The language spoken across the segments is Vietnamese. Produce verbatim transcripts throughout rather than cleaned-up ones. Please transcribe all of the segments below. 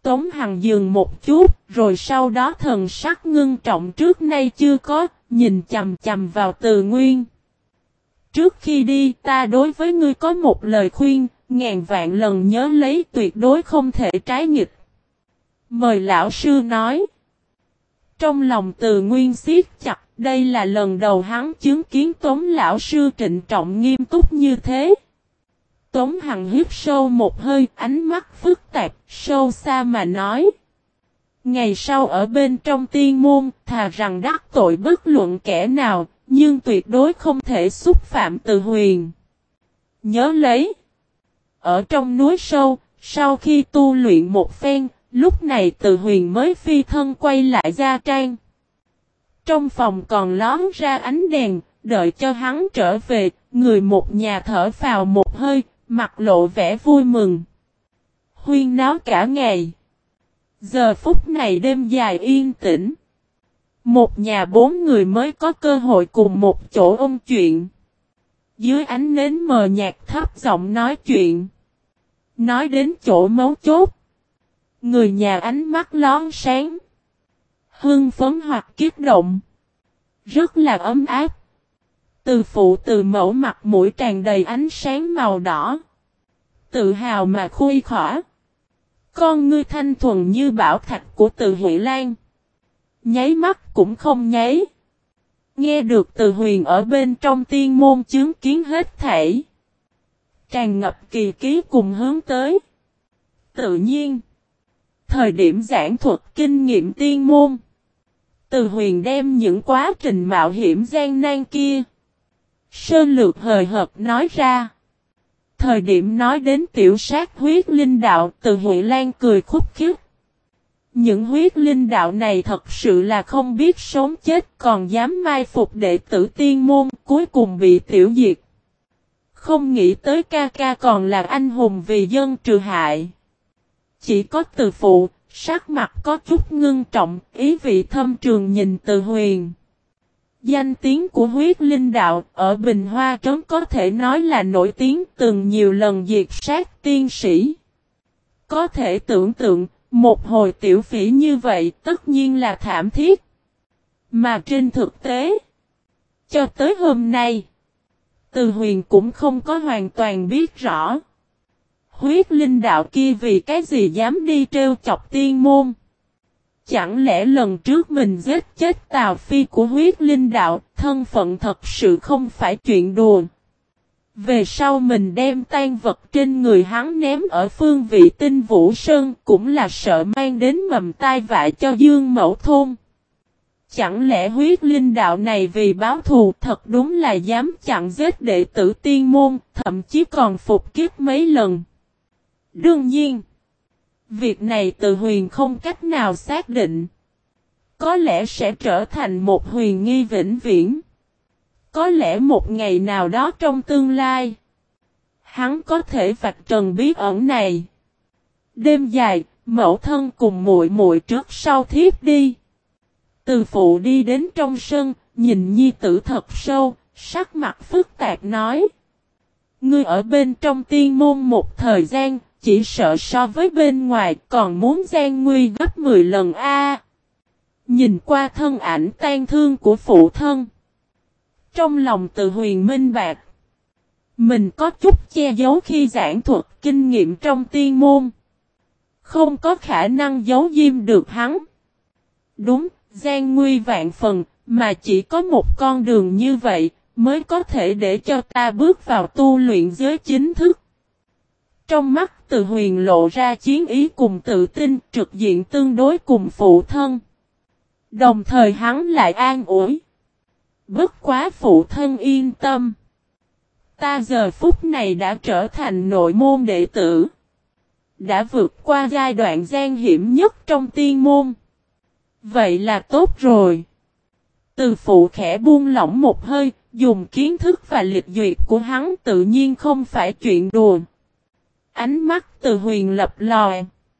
Tống Hằng dừng một chút, rồi sau đó thần sắc ngưng trọng trước nay chưa có, nhìn chằm chằm vào Từ Nguyên. Trước khi đi, ta đối với ngươi có một lời khuyên, ngàn vạn lần nhớ lấy, tuyệt đối không thể trái nghịch. Mời lão sư nói. Trong lòng Từ Nguyên siết chặt, đây là lần đầu hắn chứng kiến Tống lão sư trịnh trọng nghiêm túc như thế. Tống Hằng hít sâu một hơi, ánh mắt phức tạp, sâu xa mà nói. Ngày sau ở bên trong tiên môn, thà rằng đắc tội bất luận kẻ nào, nhưng tuyệt đối không thể xúc phạm Từ Huyền. Nhớ lấy. Ở trong núi sâu, sau khi tu luyện một phen, lúc này Từ Huyền mới phi thân quay lại Gia Trang. Trong phòng còn lóm ra ánh đèn, đợi cho hắn trở về, người một nhà thở phào một hơi, mặt lộ vẻ vui mừng. Huyên náo cả ngày. Giờ phút này đêm dài yên tĩnh. Một nhà bốn người mới có cơ hội cùng một chỗ ôn chuyện. Dưới ánh nến mờ nhạt thấp giọng nói chuyện. Nói đến chỗ mấu chốt. Người nhà ánh mắt lón sáng. Hưng phấn hoặc kích động. Rất là ấm áp. Từ phụ từ mẫu mặt mũi tràn đầy ánh sáng màu đỏ. Tự hào mà khui khỏa. Con ngươi thanh thuần như bảo thạch của Từ Huệ Lan. Nháy mắt cũng không nháy. Nghe được Từ Huyền ở bên trong tiên môn chứng kiến hết thảy. Tràn ngập kỳ ký cùng hướng tới. Tự nhiên. Thời điểm giảng thuật kinh nghiệm tiên môn. Từ Huyền đem những quá trình mạo hiểm gian nan kia. Sơn lược hời hợt nói ra. Thời điểm nói đến tiểu sát huyết linh đạo, Từ Huệ Lan cười khúc khích. Những huyết linh đạo này thật sự là không biết sống chết, còn dám mai phục đệ tử tiên môn, cuối cùng bị tiểu diệt. Không nghĩ tới ca ca còn là anh hùng vì dân trừ hại. Chỉ có Từ phụ, sắc mặt có chút ngưng trọng, ý vị thâm trường nhìn Từ Huyền. Danh tiếng của huyết linh đạo ở Bình Hoa Trấn có thể nói là nổi tiếng, từng nhiều lần diệt sát tiên sĩ. Có thể tưởng tượng, một hồi tiểu phỉ như vậy tất nhiên là thảm thiết. Mà trên thực tế, cho tới hôm nay, Từ Huyền cũng không có hoàn toàn biết rõ. Huyết linh đạo kia vì cái gì dám đi trêu chọc tiên môn? Chẳng lẽ lần trước mình giết chết Tào Phi của huyết linh đạo, thân phận thật sự không phải chuyện đùa. Về sau mình đem tan vật trên người hắn ném ở phương vị Tinh Vũ Sơn, cũng là sợ mang đến mầm tai vạ cho Dương Mẫu Thôn. Chẳng lẽ huyết linh đạo này vì báo thù thật đúng là dám chặn giết đệ tử tiên môn, thậm chí còn phục kiếp mấy lần. Đương nhiên, việc này Từ Huyền không cách nào xác định. Có lẽ sẽ trở thành một huyền nghi vĩnh viễn. Có lẽ một ngày nào đó trong tương lai, hắn có thể vạch trần bí ẩn này. Đêm dài, mẫu thân cùng muội muội trước sau thiếp đi. Từ phụ đi đến trong sân, nhìn nhi tử thật sâu, sắc mặt phức tạp nói. Ngươi ở bên trong tiên môn một thời gian, chỉ sợ so với bên ngoài còn muốn gian nguy gấp mười lần a. Nhìn qua thân ảnh tan thương của phụ thân. Trong lòng Từ Huyền minh bạc. Mình có chút che giấu khi giảng thuật kinh nghiệm trong tiên môn. Không có khả năng giấu diêm được hắn. Đúng, gian nguy vạn phần, mà chỉ có một con đường như vậy, mới có thể để cho ta bước vào tu luyện giới chính thức. Trong mắt Từ Huyền lộ ra chiến ý cùng tự tin, trực diện tương đối cùng phụ thân. Đồng thời hắn lại an ủi. Bất quá phụ thân yên tâm. Ta giờ phút này đã trở thành nội môn đệ tử. Đã vượt qua giai đoạn gian hiểm nhất trong tiên môn. Vậy là tốt rồi. Từ phụ khẽ buông lỏng một hơi, dùng kiến thức và lịch duyệt của hắn tự nhiên không phải chuyện đùa. Ánh mắt Từ Huyền lập lòe.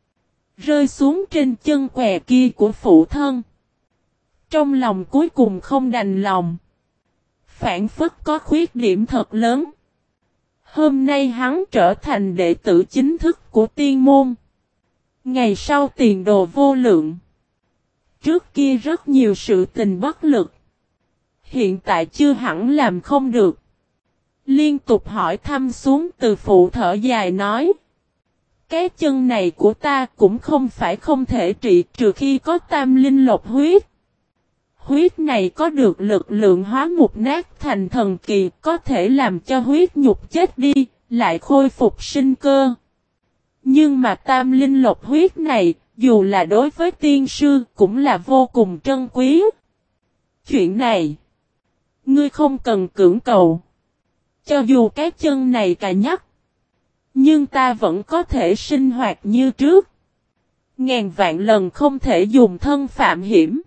Rơi xuống trên chân què kia của phụ thân. Trong lòng cuối cùng không đành lòng. Phản phất có khuyết điểm thật lớn. Hôm nay hắn trở thành đệ tử chính thức của tiên môn. Ngày sau tiền đồ vô lượng. Trước kia rất nhiều sự tình bất lực. Hiện tại chưa hẳn làm không được. Liên tục hỏi thăm xuống, Từ phụ thở dài nói. Cái chân này của ta cũng không phải không thể trị, trừ khi có tam linh lộc huyết. Huyết này có được lực lượng hóa mục nát thành thần kỳ, có thể làm cho huyết nhục chết đi, lại khôi phục sinh cơ. Nhưng mà tam linh lộc huyết này, dù là đối với tiên sư, cũng là vô cùng trân quý. Chuyện này, ngươi không cần cưỡng cầu. Cho dù cái chân này cà nhắc, nhưng ta vẫn có thể sinh hoạt như trước. Ngàn vạn lần không thể dùng thân phạm hiểm.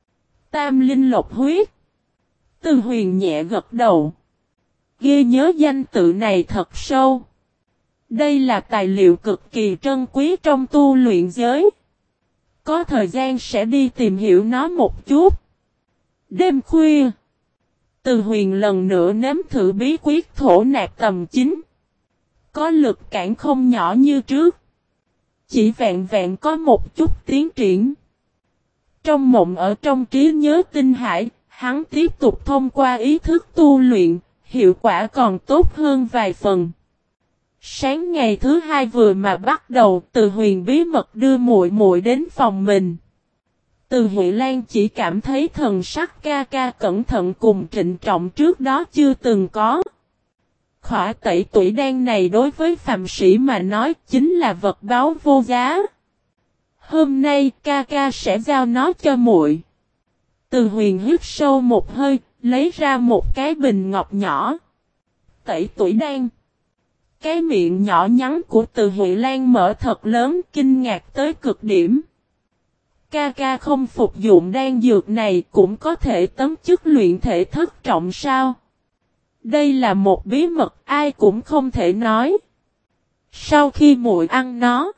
Tam linh lộc huyết. Từ Huyền nhẹ gật đầu. Ghi nhớ danh tự này thật sâu. Đây là tài liệu cực kỳ trân quý trong tu luyện giới. Có thời gian sẽ đi tìm hiểu nó một chút. Đêm khuya, Từ Huyền lần nữa nếm thử bí quyết thổ nạp tầm chín. Có lực cản không nhỏ như trước. Chỉ vẹn vẹn có một chút tiến triển. Trong mộng ở trong trí nhớ tinh hải, hắn tiếp tục thông qua ý thức tu luyện, hiệu quả còn tốt hơn vài phần. Sáng ngày thứ hai vừa mà bắt đầu, Từ Huyền bí mật đưa muội muội đến phòng mình. Từ Huệ Lan chỉ cảm thấy thần sắc ca ca cẩn thận cùng trịnh trọng trước đó chưa từng có. Khỏa tẩy tuổi đen này đối với phàm sĩ mà nói chính là vật báu vô giá. Hôm nay ca ca sẽ giao nó cho muội. Từ Huyền hít sâu một hơi, lấy ra một cái bình ngọc nhỏ. Tẩy tuổi đen. Cái miệng nhỏ nhắn của Từ Huệ Lan mở thật lớn, kinh ngạc tới cực điểm. Ca ca không phục dụng đan dược này cũng có thể tấm chức luyện thể thất trọng sao? Đây là một bí mật ai cũng không thể nói. Sau khi muội ăn nó,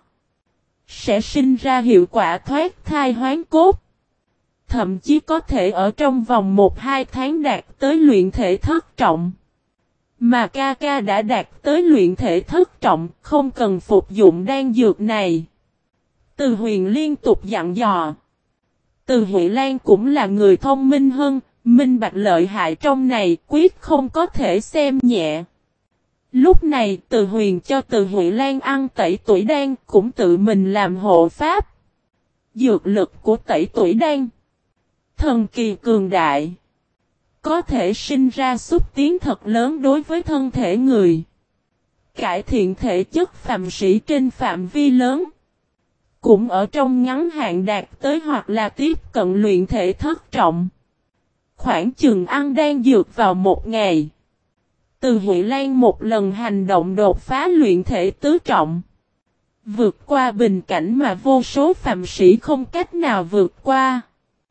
sẽ sinh ra hiệu quả thoát thai hoán cốt. Thậm chí có thể ở trong vòng một hai tháng đạt tới luyện thể thất trọng. Mà ca ca đã đạt tới luyện thể thất trọng, không cần phục dụng đan dược này. Từ Huyền liên tục dặn dò. Từ Huệ Lan cũng là người thông minh hơn, minh bạch lợi hại trong này quyết không có thể xem nhẹ. Lúc này Từ Huyền cho Từ Huệ Lan ăn tẩy tuổi đan cũng tự mình làm hộ pháp. Dược lực của tẩy tuổi đan thần kỳ cường đại. Có thể sinh ra xúc tiến thật lớn đối với thân thể người. Cải thiện thể chất phàm sĩ trên phạm vi lớn. Cũng ở trong ngắn hạn đạt tới hoặc là tiếp cận luyện thể thất trọng. Khoảng chừng ăn đan dược vào một ngày. Từ Huệ Lan một lần hành động đột phá luyện thể tứ trọng. Vượt qua bình cảnh mà vô số phàm sĩ không cách nào vượt qua.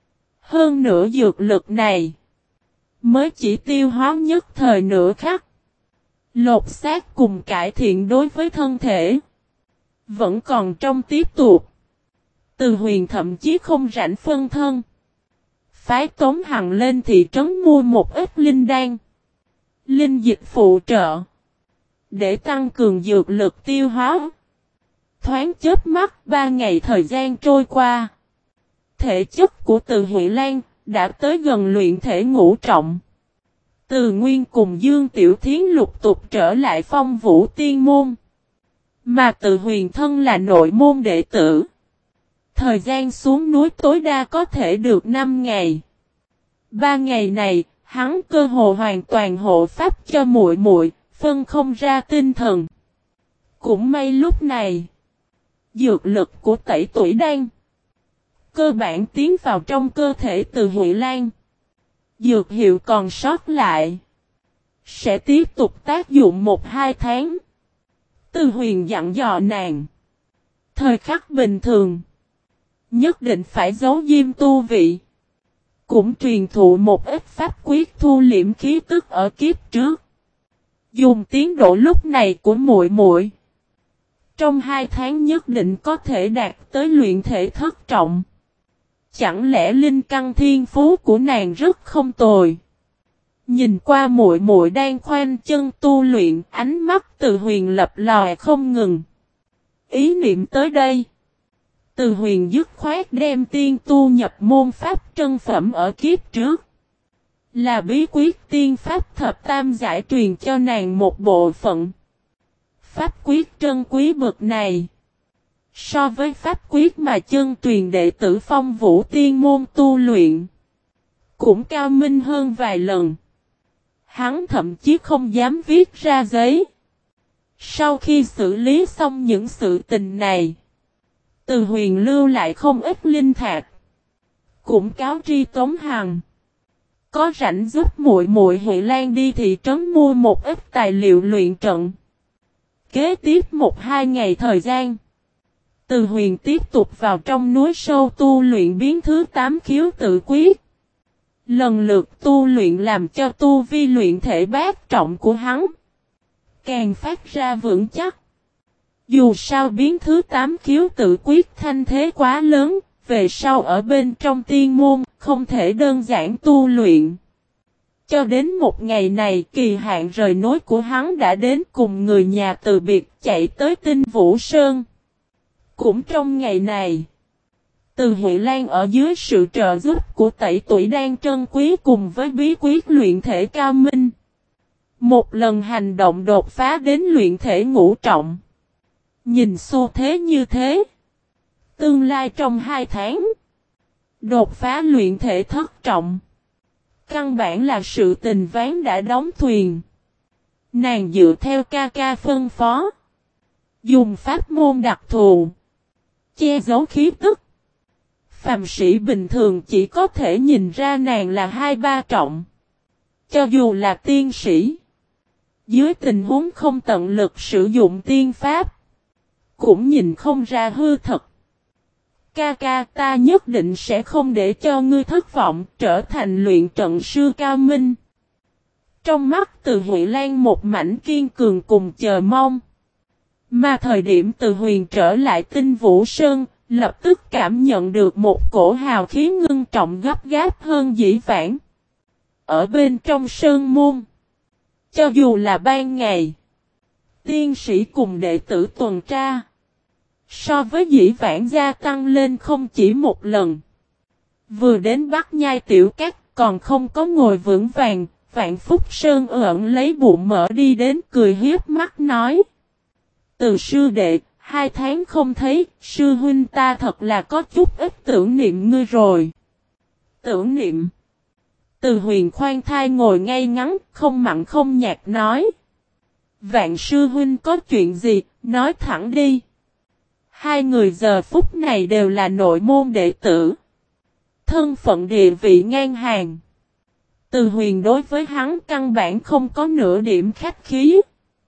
Hơn nữa dược lực này mới chỉ tiêu hóa nhất thời nửa khắc. Lột xác cùng cải thiện đối với thân thể. Vẫn còn trong tiếp tục. Từ Huyền thậm chí không rảnh phân thân. Phái Tống Hằng lên thị trấn mua một ít linh đan. Linh dịch phụ trợ. Để tăng cường dược lực tiêu hóa. Thoáng chớp mắt ba ngày thời gian trôi qua. Thể chất của Từ Huệ Lan đã tới gần luyện thể ngũ trọng. Từ Nguyên cùng Dương Tiểu Thiến lục tục trở lại Phong Vũ Tiên Môn. Mà Từ Huyền thân là nội môn đệ tử. Thời gian xuống núi tối đa có thể được năm ngày. Ba ngày này, hắn cơ hồ hoàn toàn hộ pháp cho muội muội, phân không ra tinh thần. Cũng may lúc này, dược lực của tẩy tuổi đan cơ bản tiến vào trong cơ thể Từ Huệ Lan. Dược hiệu còn sót lại, sẽ tiếp tục tác dụng một hai tháng. Từ Huyền dặn dò nàng. Thời khắc bình thường, nhất định phải giấu diêm tu vị. Cũng truyền thụ một ít pháp quyết thu liễm khí tức ở kiếp trước. Dùng tiến độ lúc này của muội muội, trong hai tháng nhất định có thể đạt tới luyện thể thất trọng. Chẳng lẽ linh căn thiên phú của nàng rất không tồi. Nhìn qua muội muội đang khoanh chân tu luyện, ánh mắt Từ Huyền lập lòe không ngừng. Ý niệm tới đây, Từ Huyền dứt khoát đem tiên tu nhập môn pháp trân phẩm ở kiếp trước. Là bí quyết tiên pháp thập tam giải truyền cho nàng một bộ phận. Pháp quyết trân quý bậc này. So với pháp quyết mà chân truyền đệ tử Phong Vũ Tiên môn tu luyện. Cũng cao minh hơn vài lần. Hắn thậm chí không dám viết ra giấy. Sau khi xử lý xong những sự tình này. Từ Huyền lưu lại không ít linh thạch. Cũng cáo tri Tống Hằng. Có rảnh giúp muội muội Huệ Lan đi thị trấn mua một ít tài liệu luyện trận. Kế tiếp một hai ngày thời gian. Từ Huyền tiếp tục vào trong núi sâu tu luyện biến thứ tám khiếu tự quyết. Lần lượt tu luyện làm cho tu vi luyện thể bát trọng của hắn càng phát ra vững chắc. Dù sao biến thứ tám khiếu tự quyết thanh thế quá lớn, về sau ở bên trong tiên môn không thể đơn giản tu luyện. Cho đến một ngày này kỳ hạn rời nối của hắn đã đến, cùng người nhà từ biệt chạy tới Tinh Vũ Sơn. Cũng trong ngày này, Từ Huệ Lan ở dưới sự trợ giúp của Tẩy Tuổi Đan trân quý cùng với bí quyết luyện thể cao minh. Một lần hành động đột phá đến luyện thể ngũ trọng. Nhìn xu thế như thế, tương lai trong hai tháng, đột phá luyện thể thất trọng. Căn bản là sự tình ván đã đóng thuyền. Nàng dựa theo ca ca phân phó. Dùng pháp môn đặc thù. Che giấu khí tức. Phàm sĩ bình thường chỉ có thể nhìn ra nàng là hai ba trọng. Cho dù là tiên sĩ. Dưới tình huống không tận lực sử dụng tiên pháp. Cũng nhìn không ra hư thật. Ca ca, ta nhất định sẽ không để cho ngươi thất vọng, trở thành luyện trận sư cao minh. Trong mắt Từ Huệ Lan một mảnh kiên cường cùng chờ mong. Mà thời điểm Từ Huyền trở lại Tinh Vũ Sơn, lập tức cảm nhận được một cổ hào khí ngưng trọng gấp gáp hơn dĩ vãng. Ở bên trong sơn môn, cho dù là ban ngày, tiên sĩ cùng đệ tử tuần tra, so với dĩ vãng gia tăng lên không chỉ một lần. Vừa đến Bắc Nhai Tiểu Cát còn không có ngồi vững vàng, Vạn Phúc Sơn ẩn lấy bụng mở đi đến cười hiếp mắt nói. Từ sư đệ, hai tháng không thấy, sư huynh ta thật là có chút ít tưởng niệm ngươi rồi. Tưởng niệm. Từ Huyền khoan thai ngồi ngay ngắn, không mặn không nhạt nói. Vạn sư huynh có chuyện gì, nói thẳng đi. Hai người giờ phút này đều là nội môn đệ tử. Thân phận địa vị ngang hàng. Từ Huyền đối với hắn căn bản không có nửa điểm khách khí.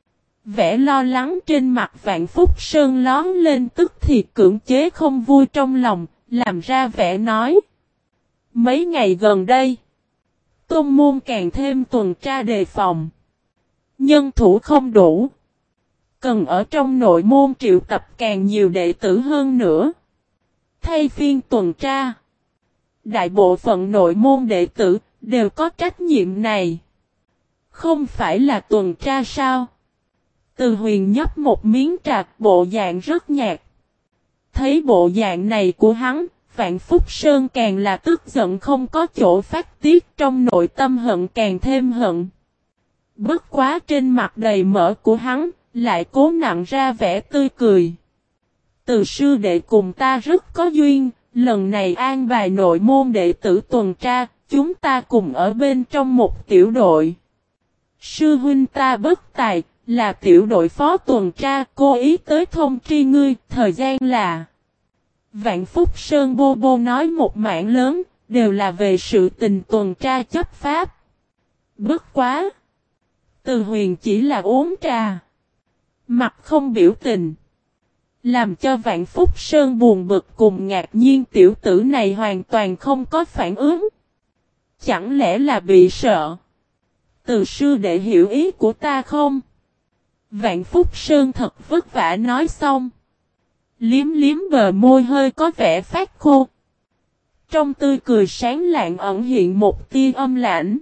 Vẻ lo lắng trên mặt Vạn Phúc Sơn lón lên tức thì cưỡng chế không vui trong lòng, làm ra vẻ nói. Mấy ngày gần đây, tôn môn càng thêm tuần tra đề phòng. Nhân thủ không đủ. Cần ở trong nội môn triệu tập càng nhiều đệ tử hơn nữa. Thay phiên tuần tra. Đại bộ phận nội môn đệ tử đều có trách nhiệm này. Không phải là tuần tra sao? Từ Huyền nhấp một miếng trà, bộ dạng rất nhạt. Thấy bộ dạng này của hắn, Vạn Phúc Sơn càng là tức giận không có chỗ phát tiết, trong nội tâm hận càng thêm hận. Bất quá trên mặt đầy mỡ của hắn, lại cố nặng ra vẻ tươi cười. Từ sư đệ cùng ta rất có duyên, lần này an bài nội môn đệ tử tuần tra, chúng ta cùng ở bên trong một tiểu đội. Sư huynh ta bất tài, là tiểu đội phó tuần tra, cố ý tới thông tri ngươi, thời gian là. Vạn Phúc Sơn bô bô nói một mảng lớn, đều là về sự tình tuần tra chấp pháp. Bất quá. Từ Huyền chỉ là uống trà. Mặt không biểu tình. Làm cho Vạn Phúc Sơn buồn bực cùng ngạc nhiên, tiểu tử này hoàn toàn không có phản ứng. Chẳng lẽ là bị sợ? Từ sư đệ hiểu ý của ta không? Vạn Phúc Sơn thật vất vả nói xong. Liếm liếm bờ môi hơi có vẻ phát khô. Trong tươi cười sáng lạng ẩn hiện một tia âm lãnh.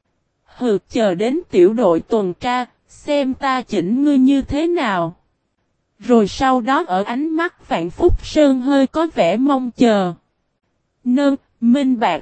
Hừ, chờ đến tiểu đội tuần tra, xem ta chỉnh ngươi như thế nào. Rồi sau đó ở ánh mắt Vạn Phúc Sơn hơi có vẻ mong chờ. Nơ, minh bạc.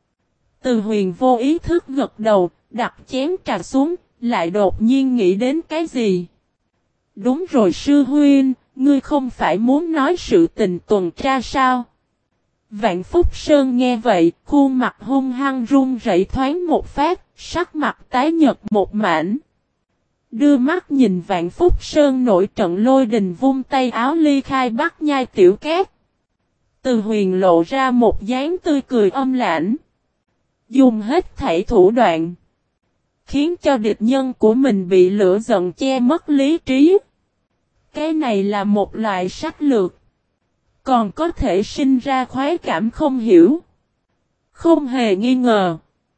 Từ Huyền vô ý thức gật đầu, đặt chén trà xuống, lại đột nhiên nghĩ đến cái gì. Đúng rồi sư huynh, ngươi không phải muốn nói sự tình tuần tra sao? Vạn Phúc Sơn nghe vậy, khuôn mặt hung hăng run rẩy thoáng một phát, sắc mặt tái nhợt một mảnh. Đưa mắt nhìn Vạn Phúc Sơn nổi trận lôi đình vung tay áo ly khai Bắc Nhai Tiểu Cát. Từ Huyền lộ ra một dáng tươi cười âm lãnh. Dùng hết thảy thủ đoạn. Khiến cho địch nhân của mình bị lửa giận che mất lý trí. Cái này là một loại sách lược. Còn có thể sinh ra khoái cảm không hiểu. Không hề nghi ngờ.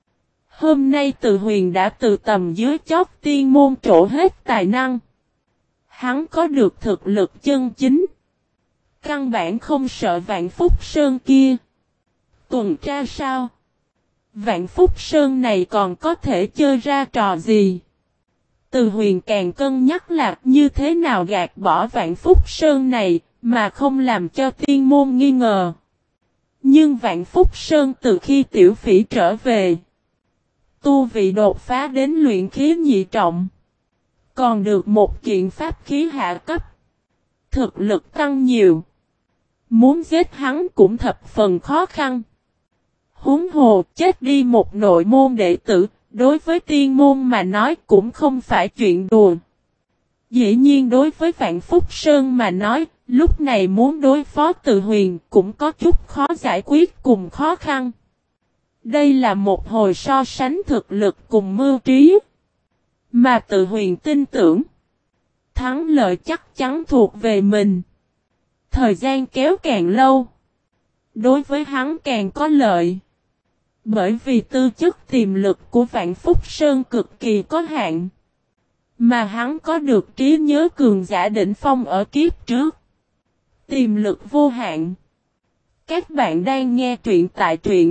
Hôm nay Từ Huyền đã từ tầm dưới chót tiên môn trổ hết tài năng. Hắn có được thực lực chân chính. Căn bản không sợ Vạn Phúc Sơn kia. Tuần tra sao? Vạn Phúc Sơn này còn có thể chơi ra trò gì? Từ Huyền càng cân nhắc là như thế nào gạt bỏ Vạn Phúc Sơn này mà không làm cho tiên môn nghi ngờ. Nhưng Vạn Phúc Sơn từ khi tiểu phỉ trở về, tu vị đột phá đến luyện khí nhị trọng. Còn được một kiện pháp khí hạ cấp. Thực lực tăng nhiều. Muốn giết hắn cũng thập phần khó khăn. Huống hồ chết đi một nội môn đệ tử, đối với tiên môn mà nói cũng không phải chuyện đùa. Dĩ nhiên đối với Vạn Phúc Sơn mà nói, lúc này muốn đối phó Từ Huyền cũng có chút khó giải quyết cùng khó khăn. Đây là một hồi so sánh thực lực cùng mưu trí. Mà Từ Huyền tin tưởng, thắng lợi chắc chắn thuộc về mình. Thời gian kéo càng lâu, đối với hắn càng có lợi. Bởi vì tư chất tiềm lực của Vạn Phúc Sơn cực kỳ có hạn. Mà hắn có được trí nhớ cường giả đỉnh phong ở kiếp trước. Tiềm lực vô hạn. Các bạn đang nghe truyện tại truyện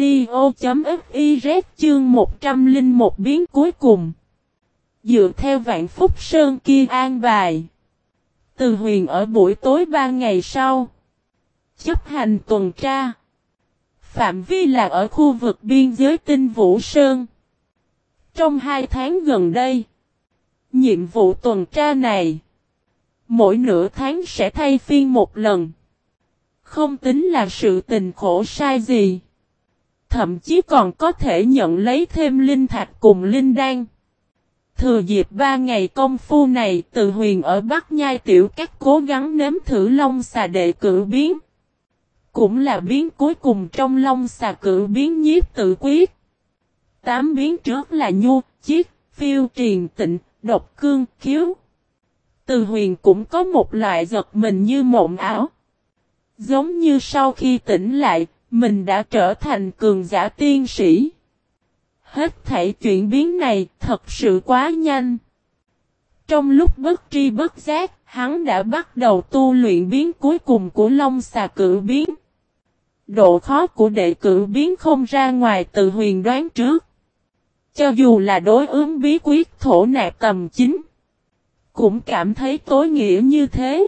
audio.fiz chương một trăm lẻ một biến cuối cùng. Dựa theo Vạn Phúc Sơn kia an bài. Từ Huyền ở buổi tối ba ngày sau. Chấp hành tuần tra. Phạm vi là ở khu vực biên giới Tinh Vũ Sơn. Trong hai tháng gần đây, nhiệm vụ tuần tra này, mỗi nửa tháng sẽ thay phiên một lần. Không tính là sự tình khổ sai gì. Thậm chí còn có thể nhận lấy thêm linh thạch cùng linh đan. Thừa dịp ba ngày công phu này, Từ Huyền ở Bắc Nhai Tiểu Cát cố gắng nếm thử Long Xà đệ cử biến. Cũng là biến cuối cùng trong Long Xà cử biến nhiếp tự quyết. Tám biến trước là nhu, chiết, phiêu triền tịnh, độc cương, khiếu. Từ Huyền cũng có một loại giật mình như mộng ảo. Giống như sau khi tỉnh lại, mình đã trở thành cường giả tiên sĩ. Hết thảy chuyển biến này thật sự quá nhanh. Trong lúc bất tri bất giác, hắn đã bắt đầu tu luyện biến cuối cùng của Long Xà cử biến. Độ khó của đệ cử biến không ra ngoài Từ Huyền đoán trước. Cho dù là đối ứng bí quyết thổ nạp tầm chín, cũng cảm thấy tối nghĩa như thế.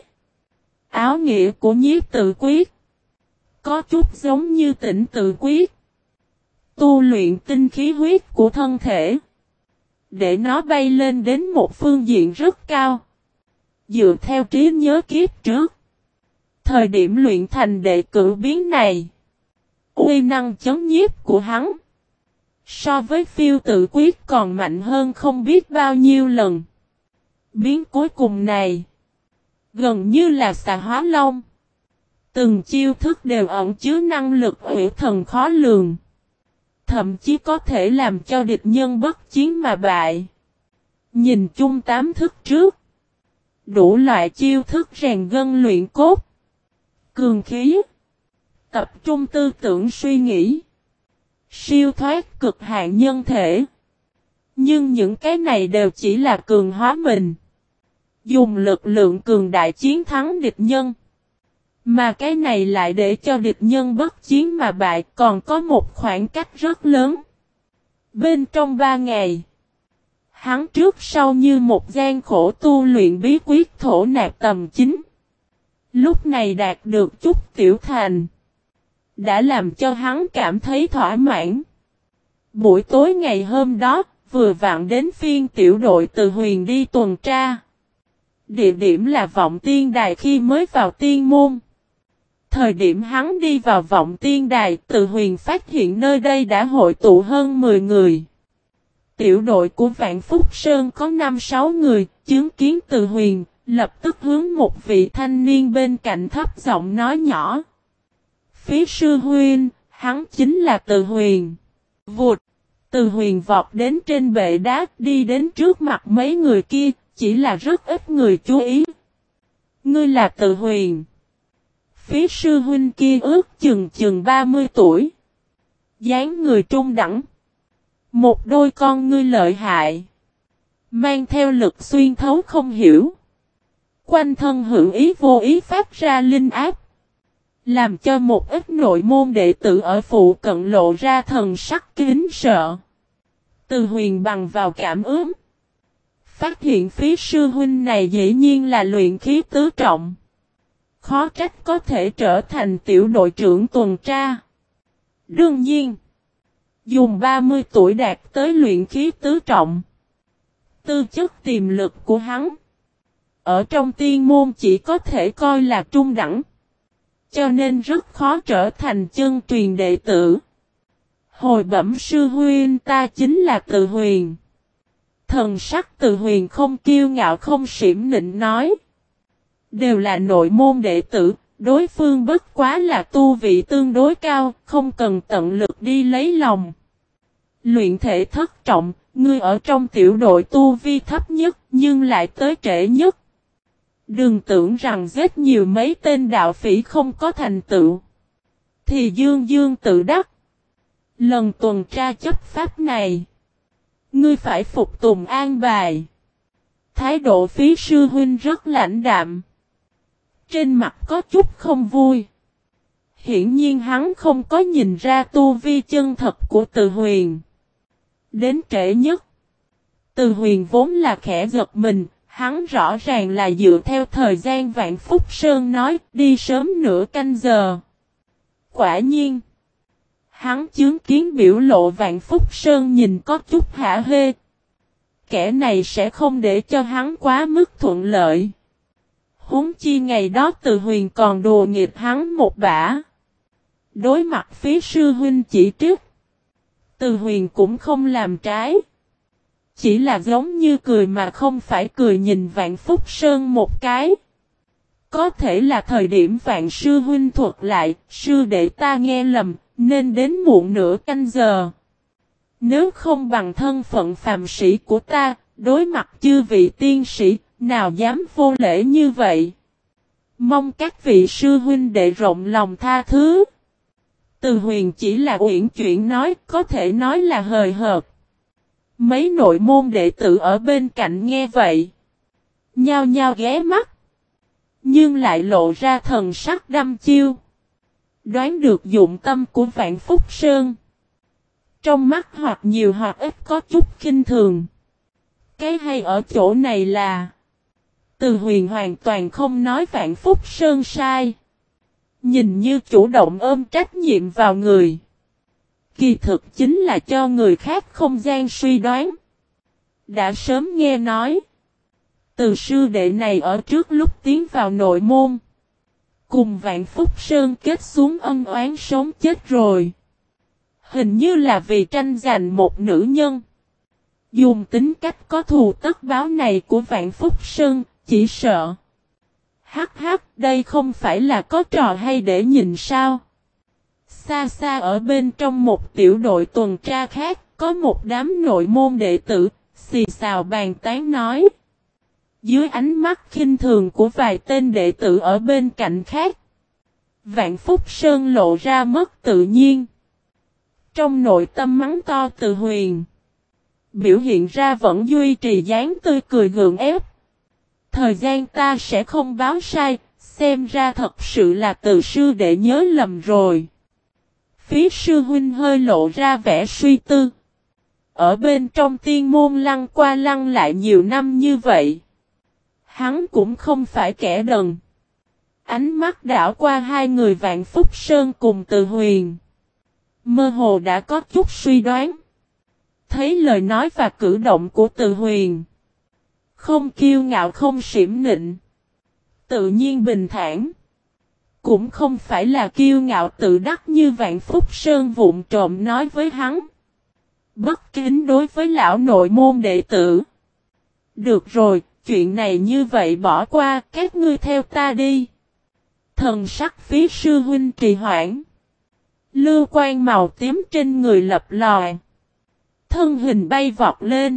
Áo nghĩa của nhiếp tự quyết, có chút giống như tĩnh tự quyết. Tu luyện tinh khí huyết của thân thể, để nó bay lên đến một phương diện rất cao. Dựa theo trí nhớ kiếp trước, thời điểm luyện thành đệ cử biến này, uy năng chấn nhiếp của hắn, so với phiêu tự quyết còn mạnh hơn không biết bao nhiêu lần. Biến cuối cùng này, gần như là xà hóa long. Từng chiêu thức đều ẩn chứa năng lực hủy thần khó lường. Thậm chí có thể làm cho địch nhân bất chiến mà bại. Nhìn chung tám thức trước, đủ loại chiêu thức rèn gân luyện cốt, cường khí, tập trung tư tưởng suy nghĩ, siêu thoát cực hạn nhân thể. Nhưng những cái này đều chỉ là cường hóa mình, dùng lực lượng cường đại chiến thắng địch nhân. Mà cái này lại để cho địch nhân bất chiến mà bại, còn có một khoảng cách rất lớn. Bên trong ba ngày, Hắn trước sau như một gian khổ tu luyện bí quyết thổ nạp tầm chín. Lúc này đạt được chút tiểu thành. Đã làm cho hắn cảm thấy thỏa mãn. Buổi tối ngày hôm đó, vừa vặn đến phiên tiểu đội Từ Huyền đi tuần tra. Địa điểm là Vọng Tiên Đài khi mới vào tiên môn. Thời điểm hắn đi vào Vọng Tiên Đài, Từ Huyền phát hiện nơi đây đã hội tụ hơn mười người. Tiểu đội của Vạn Phúc Sơn có năm sáu người, chứng kiến Từ Huyền, lập tức hướng một vị thanh niên bên cạnh thấp giọng nói nhỏ. Phí sư huynh, hắn chính là Từ Huyền. Vụt, Từ Huyền vọt đến trên bệ đá, đi đến trước mặt mấy người kia, chỉ là rất ít người chú ý. Ngươi là Từ Huyền. Phí sư huynh kia ước chừng chừng ba mươi tuổi. Dáng người trung đẳng. Một đôi con ngươi lợi hại. Mang theo lực xuyên thấu không hiểu. Quanh thân hữu ý vô ý phát ra linh áp. Làm cho một ít nội môn đệ tử ở phụ cận lộ ra thần sắc kính sợ. Từ Huyền bằng vào cảm ứng. Phát hiện phí sư huynh này dĩ nhiên là luyện khí tứ trọng. Khó trách có thể trở thành tiểu đội trưởng tuần tra. Đương nhiên. Dùng ba mươi tuổi đạt tới luyện khí tứ trọng. Tư chất tiềm lực của hắn. Ở trong tiên môn chỉ có thể coi là trung đẳng. Cho nên rất khó trở thành chân truyền đệ tử. Hồi bẩm sư huynh ta chính là Từ Huyền. Thần sắc Từ Huyền không kiêu ngạo không xiểm nịnh nói. Đều là nội môn đệ tử, đối phương bất quá là tu vị tương đối cao, không cần tận lực đi lấy lòng. Luyện thể thất trọng, ngươi ở trong tiểu đội tu vi thấp nhất nhưng lại tới trễ nhất. Đừng tưởng rằng giết nhiều mấy tên đạo phỉ không có thành tựu. Thì dương dương tự đắc. Lần tuần tra chấp pháp này. Ngươi phải phục tùng an bài. Thái độ phí sư huynh rất lãnh đạm. Trên mặt có chút không vui. Hiển nhiên hắn không có nhìn ra tu vi chân thật của Từ Huyền. Đến trễ nhất. Từ Huyền vốn là khẽ giật mình. Hắn rõ ràng là dựa theo thời gian Vạn Phúc Sơn nói đi sớm nửa canh giờ. Quả nhiên. Hắn chứng kiến biểu lộ Vạn Phúc Sơn nhìn có chút hả hê. Kẻ này sẽ không để cho hắn quá mức thuận lợi. Huống chi ngày đó Từ Huyền còn đùa nghịch hắn một bả. Đối mặt phí sư huynh chỉ trích. Từ Huyền cũng không làm trái. Chỉ là giống như cười mà không phải cười nhìn Vạn Phúc Sơn một cái. Có thể là thời điểm Vạn sư huynh thuật lại, sư đệ ta nghe lầm, nên đến muộn nửa canh giờ. Nếu không bằng thân phận phàm sĩ của ta, đối mặt chư vị tiên sĩ, nào dám vô lễ như vậy. Mong các vị sư huynh đệ rộng lòng tha thứ. Từ Huyền chỉ là uyển chuyển nói, có thể nói là hời hợt. Mấy nội môn đệ tử ở bên cạnh nghe vậy. Nhao nhao ghé mắt. Nhưng lại lộ ra thần sắc đăm chiêu. Đoán được dụng tâm của Vạn Phúc Sơn. Trong mắt hoặc nhiều hoặc ít có chút khinh thường. Cái hay ở chỗ này là. Từ Huyền hoàn toàn không nói Vạn Phúc Sơn sai. Nhìn như chủ động ôm trách nhiệm vào người. Kỳ thực chính là cho người khác không gian suy đoán. Đã sớm nghe nói. Từ sư đệ này ở trước lúc tiến vào nội môn. Cùng Vạn Phúc Sơn kết xuống ân oán sống chết rồi. Hình như là vì tranh giành một nữ nhân. Dùng tính cách có thù tất báo này của Vạn Phúc Sơn, chỉ sợ. Hắc hắc, đây không phải là có trò hay để nhìn sao. Xa xa ở bên trong một tiểu đội tuần tra khác, có một đám nội môn đệ tử, xì xào bàn tán nói. Dưới ánh mắt khinh thường của vài tên đệ tử ở bên cạnh khác. Vạn Phúc Sơn lộ ra mất tự nhiên. Trong nội tâm mắng to Từ Huyền. Biểu hiện ra vẫn duy trì dáng tươi cười gượng ép. Thời gian ta sẽ không báo sai, xem ra thật sự là Từ sư đệ nhớ lầm rồi. Phí sư huynh hơi lộ ra vẻ suy tư. Ở bên trong tiên môn lăn qua lăn lại nhiều năm như vậy. Hắn cũng không phải kẻ đần. Ánh mắt đảo qua hai người Vạn Phúc Sơn cùng Từ Huyền. Mơ hồ đã có chút suy đoán. Thấy lời nói và cử động của Từ Huyền. Không kiêu ngạo không xỉm nịnh. Tự nhiên bình thản. Cũng không phải là kiêu ngạo tự đắc như Vạn Phúc Sơn vụng trộm nói với hắn. Bất kính đối với lão nội môn đệ tử. Được rồi, chuyện này như vậy bỏ qua, các ngươi theo ta đi. Thần sắc Phí sư huynh trì hoãn. Lưu quan màu tím trên người lập lòi. Thân hình bay vọt lên.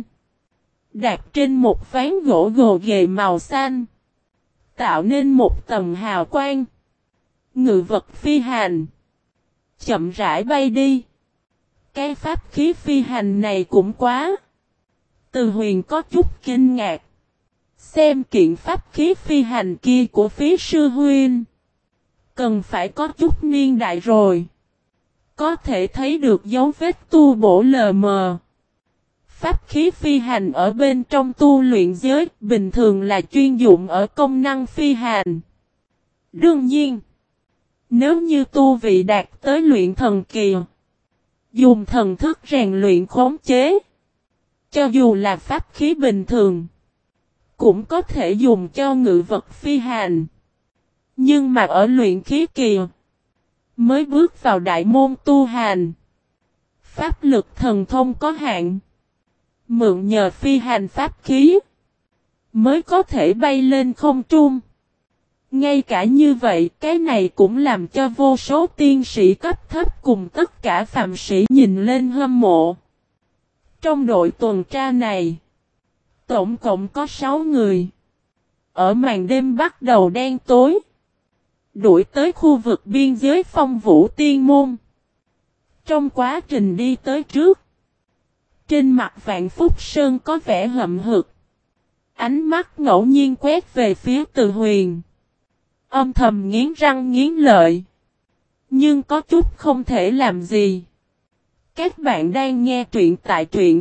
Đạp trên một ván gỗ gồ ghề màu xanh. Tạo nên một tầng hào quang. Ngự vật phi hành. Chậm rãi bay đi. Cái pháp khí phi hành này cũng quá. Từ Huyền có chút kinh ngạc. Xem kiện pháp khí phi hành kia của Phí sư huynh. Cần phải có chút niên đại rồi. Có thể thấy được dấu vết tu bổ lờ mờ. Pháp khí phi hành ở bên trong tu luyện giới bình thường là chuyên dụng ở công năng phi hành. Đương nhiên, nếu như tu vị đạt tới luyện thần kỳ, dùng thần thức rèn luyện khống chế, cho dù là pháp khí bình thường, cũng có thể dùng cho ngự vật phi hành. Nhưng mà ở luyện khí kỳ, mới bước vào đại môn tu hành, pháp lực thần thông có hạn. Mượn nhờ phi hành pháp khí, mới có thể bay lên không trung. Ngay cả như vậy, cái này cũng làm cho vô số tiên sĩ cấp thấp cùng tất cả phạm sĩ nhìn lên hâm mộ. Trong đội tuần tra này, tổng cộng có sáu người. Ở màn đêm bắt đầu đen tối, đuổi tới khu vực biên giới Phong Vũ Tiên Môn. Trong quá trình đi tới trước, trên mặt Vạn Phúc Sơn có vẻ hậm hực. Ánh mắt ngẫu nhiên quét về phía Từ Huyền. Âm thầm nghiến răng nghiến lợi. Nhưng có chút không thể làm gì. Các bạn đang nghe truyện tại truyện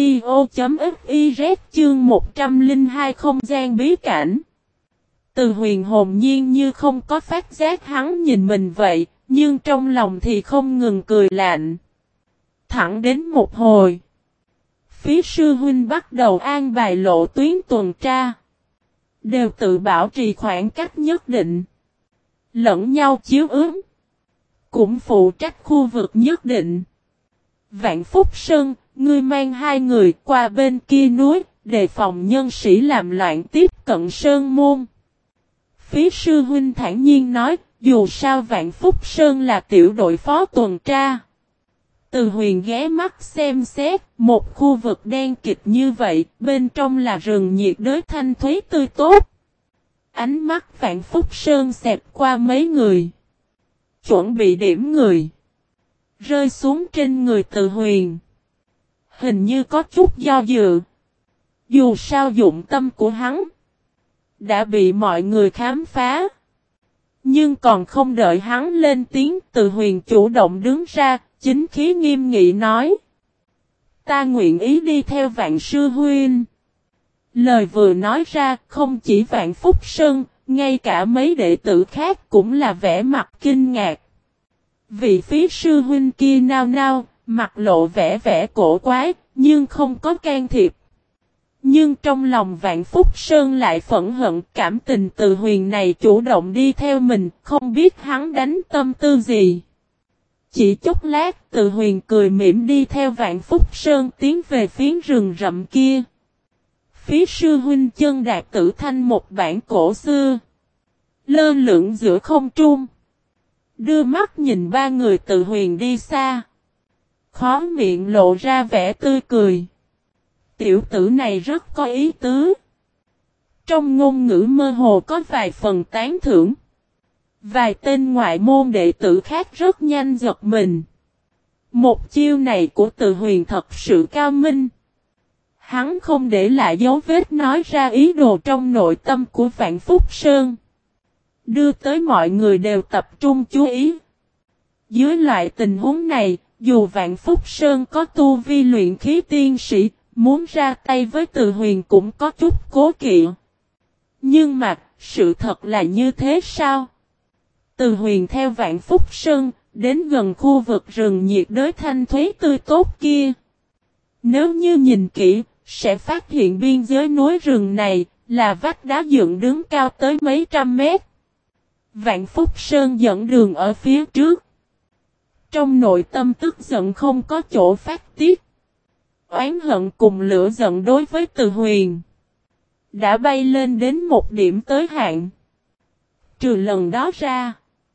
audio.fiz chương một trăm lẻ hai không gian bí cảnh. Từ Huyền hồn nhiên như không có phát giác hắn nhìn mình vậy, nhưng trong lòng thì không ngừng cười lạnh. Thẳng đến một hồi, Phí sư huynh bắt đầu an bài lộ tuyến tuần tra. Đều tự bảo trì khoảng cách nhất định. Lẫn nhau chiếu ứng. Cũng phụ trách khu vực nhất định. Vạn Phúc Sơn, ngươi mang hai người qua bên kia núi, đề phòng nhân sĩ làm loạn tiếp cận Sơn Môn. Phí sư huynh thản nhiên nói, dù sao Vạn Phúc Sơn là tiểu đội phó tuần tra. Từ Huyền ghé mắt xem xét, một khu vực đen kịt như vậy, bên trong là rừng nhiệt đới thanh thúy tươi tốt. Ánh mắt Vạn Phúc Sơn xẹp qua mấy người. Chuẩn bị điểm người. Rơi xuống trên người Từ Huyền. Hình như có chút do dự. Dù sao dụng tâm của hắn đã bị mọi người khám phá. Nhưng còn không đợi hắn lên tiếng, Từ Huyền chủ động đứng ra, chính khí nghiêm nghị nói. Ta nguyện ý đi theo Vạn sư huynh. Lời vừa nói ra, không chỉ Vạn Phúc Sơn, ngay cả mấy đệ tử khác cũng là vẻ mặt kinh ngạc. Vị Phí sư huynh kia nao nao, mặt lộ vẻ vẻ cổ quái, nhưng không có can thiệp. Nhưng trong lòng Vạn Phúc Sơn lại phẫn hận, cảm tình Từ Huyền này chủ động đi theo mình, không biết hắn đánh tâm tư gì. Chỉ chốc lát, Từ Huyền cười mỉm đi theo Vạn Phúc Sơn tiến về phía rừng rậm kia. Phí sư huynh chân đạp tử thanh một bản cổ xưa, lơ lửng giữa không trung. Đưa mắt nhìn ba người Từ Huyền đi xa. Khóe miệng lộ ra vẻ tươi cười. Tiểu tử này rất có ý tứ. Trong ngôn ngữ mơ hồ có vài phần tán thưởng. Vài tên ngoại môn đệ tử khác rất nhanh giật mình. Một chiêu này của Từ Huyền thật sự cao minh. Hắn không để lại dấu vết nói ra ý đồ trong nội tâm của Vạn Phúc Sơn. Đưa tới mọi người đều tập trung chú ý. Dưới loại tình huống này, Dù Vạn Phúc Sơn có tu vi luyện khí tiên sĩ, muốn ra tay với Từ Huyền cũng có chút cố kỵ. Nhưng mà, sự thật là như thế sao? Từ Huyền theo Vạn Phúc Sơn, đến gần khu vực rừng nhiệt đới thanh thuế tươi tốt kia. Nếu như nhìn kỹ, sẽ phát hiện biên giới núi rừng này, là vách đá dựng đứng cao tới mấy trăm mét. Vạn Phúc Sơn dẫn đường ở phía trước. Trong nội tâm tức giận không có chỗ phát tiết. Oán hận cùng lửa giận đối với Từ Huyền đã bay lên đến một điểm tới hạn. Trừ lần đó ra,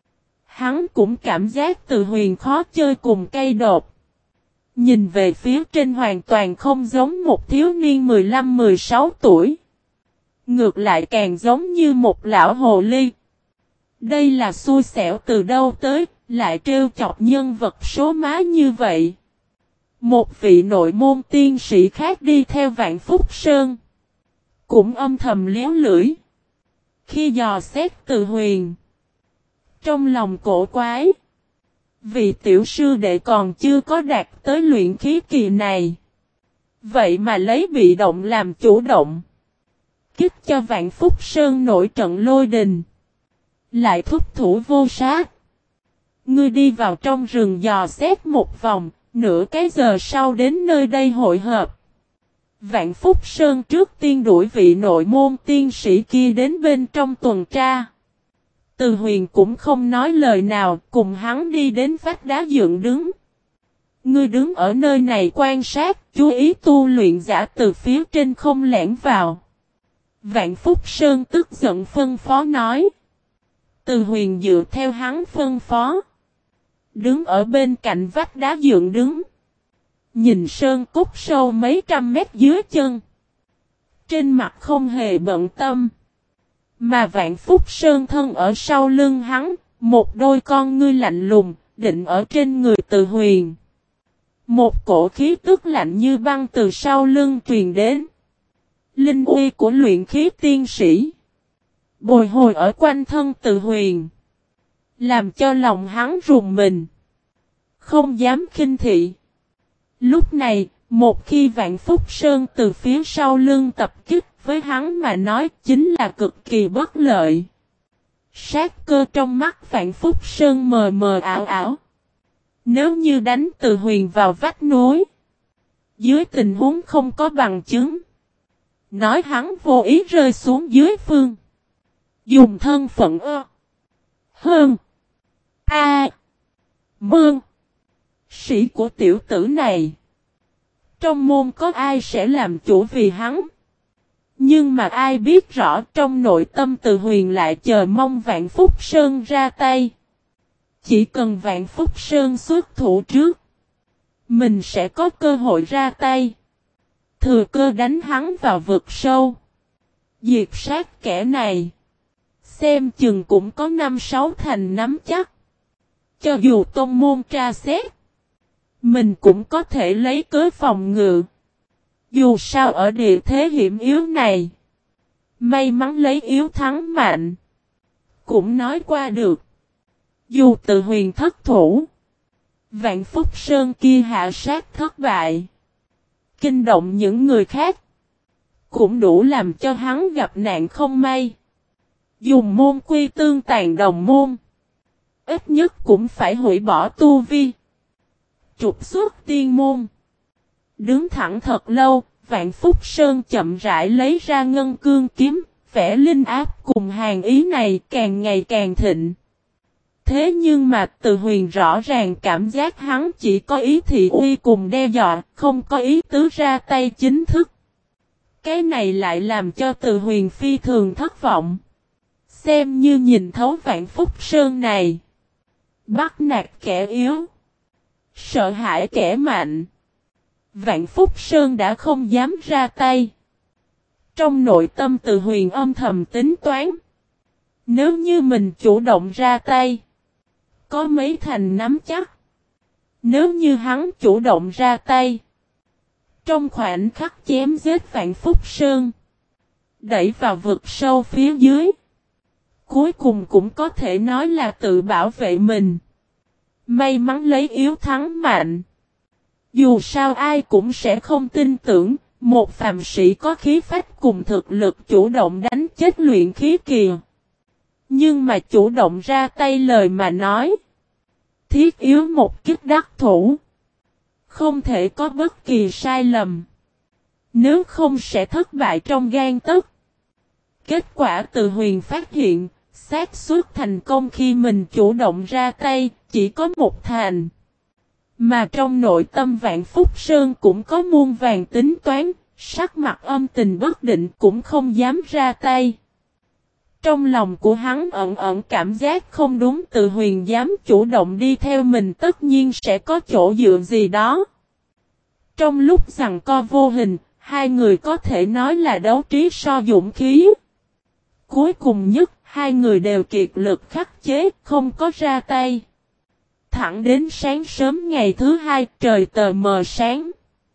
hắn cũng cảm giác Từ Huyền khó chơi cùng cây đột. Nhìn về phía trên hoàn toàn không giống một thiếu niên mười lăm mười sáu tuổi. Ngược lại càng giống như một lão hồ ly. Đây là xui xẻo từ đâu tới, lại trêu chọc nhân vật số má như vậy. Một vị nội môn tiên sĩ khác đi theo Vạn Phúc Sơn, cũng âm thầm léo lưỡi. Khi dò xét Từ Huyền, trong lòng cổ quái, vị tiểu sư đệ còn chưa có đạt tới luyện khí kỳ này. Vậy mà lấy bị động làm chủ động, kích cho Vạn Phúc Sơn nổi trận lôi đình. Lại thúc thủ vô sát. Ngươi đi vào trong rừng dò xét một vòng, nửa cái giờ sau đến nơi đây hội hợp. Vạn Phúc Sơn trước tiên đuổi vị nội môn tiên sĩ kia đến bên trong tuần tra. Từ Huyền cũng không nói lời nào, cùng hắn đi đến vách đá dựng đứng. Ngươi đứng ở nơi này quan sát, chú ý tu luyện giả từ phía trên không lẻn vào. Vạn Phúc Sơn tức giận phân phó nói. Từ Huyền dựa theo hắn phân phó, đứng ở bên cạnh vách đá dựng đứng. Nhìn sơn cốt sâu mấy trăm mét dưới chân. Trên mặt không hề bận tâm. Mà Vạn Phúc Sơn thân ở sau lưng hắn, một đôi con ngươi lạnh lùng, định ở trên người Từ Huyền. Một cổ khí tức lạnh như băng từ sau lưng truyền đến. Linh uy của luyện khí tiên sĩ bồi hồi ở quanh thân Từ Huyền, làm cho lòng hắn rùng mình, không dám khinh thị. Lúc này, một khi Vạn Phúc Sơn từ phía sau lưng tập kích với hắn mà nói chính là cực kỳ bất lợi. Sát cơ trong mắt Vạn Phúc Sơn mờ mờ ảo ảo. Nếu như đánh Từ Huyền vào vách núi, dưới tình huống không có bằng chứng, nói hắn vô ý rơi xuống dưới phương, dùng thân phận ơ, hơn, a, mương, sĩ của tiểu tử này. Trong môn có ai sẽ làm chủ vì hắn? Nhưng mà ai biết rõ trong nội tâm Từ Huyền lại chờ mong Vạn Phúc Sơn ra tay. Chỉ cần Vạn Phúc Sơn xuất thủ trước, mình sẽ có cơ hội ra tay. Thừa cơ đánh hắn vào vực sâu, diệt sát kẻ này. Xem chừng cũng có năm sáu thành nắm chắc. Cho dù tôn môn tra xét, mình cũng có thể lấy cớ phòng ngự. Dù sao ở địa thế hiểm yếu này, may mắn lấy yếu thắng mạnh, cũng nói qua được. Dù Từ Huyền thất thủ, Vạn Phúc Sơn kia hạ sát thất bại, kinh động những người khác, cũng đủ làm cho hắn gặp nạn không may. Dùng môn quy tương tàn đồng môn, ít nhất cũng phải hủy bỏ tu vi, trục xuất tiên môn. Đứng thẳng thật lâu, Vạn Phúc Sơn chậm rãi lấy ra ngân cương kiếm, vẻ linh áp cùng hàng ý này càng ngày càng thịnh. Thế nhưng mà Từ Huyền rõ ràng cảm giác hắn chỉ có ý thị uy cùng đe dọa, không có ý tứ ra tay chính thức. Cái này lại làm cho Từ Huyền phi thường thất vọng. Xem như nhìn thấu Vạn Phúc Sơn này, bắt nạt kẻ yếu, sợ hãi kẻ mạnh. Vạn Phúc Sơn đã không dám ra tay. Trong nội tâm Từ Huyền âm thầm tính toán, nếu như mình chủ động ra tay, có mấy thành nắm chắc. Nếu như hắn chủ động ra tay, trong khoảnh khắc chém giết Vạn Phúc Sơn, đẩy vào vực sâu phía dưới, cuối cùng cũng có thể nói là tự bảo vệ mình. May mắn lấy yếu thắng mạnh. Dù sao ai cũng sẽ không tin tưởng, một phàm sĩ có khí phách cùng thực lực chủ động đánh chết luyện khí kỳ. Nhưng mà chủ động ra tay lời mà nói. Thiết yếu một kích đắc thủ. Không thể có bất kỳ sai lầm. Nếu không sẽ thất bại trong gang tấc. Kết quả Từ Huyền phát hiện, xác suất thành công khi mình chủ động ra tay, chỉ có một thành. Mà trong nội tâm Vạn Phúc Sơn cũng có muôn vàn tính toán, sắc mặt âm tình bất định cũng không dám ra tay. Trong lòng của hắn ẩn ẩn cảm giác không đúng, Từ Huyền dám chủ động đi theo mình tất nhiên sẽ có chỗ dựa gì đó. Trong lúc giằng co vô hình, hai người có thể nói là đấu trí so dũng khí. Cuối cùng nhất, hai người đều kiệt lực khắc chế, không có ra tay. Thẳng đến sáng sớm ngày thứ hai, trời tờ mờ sáng.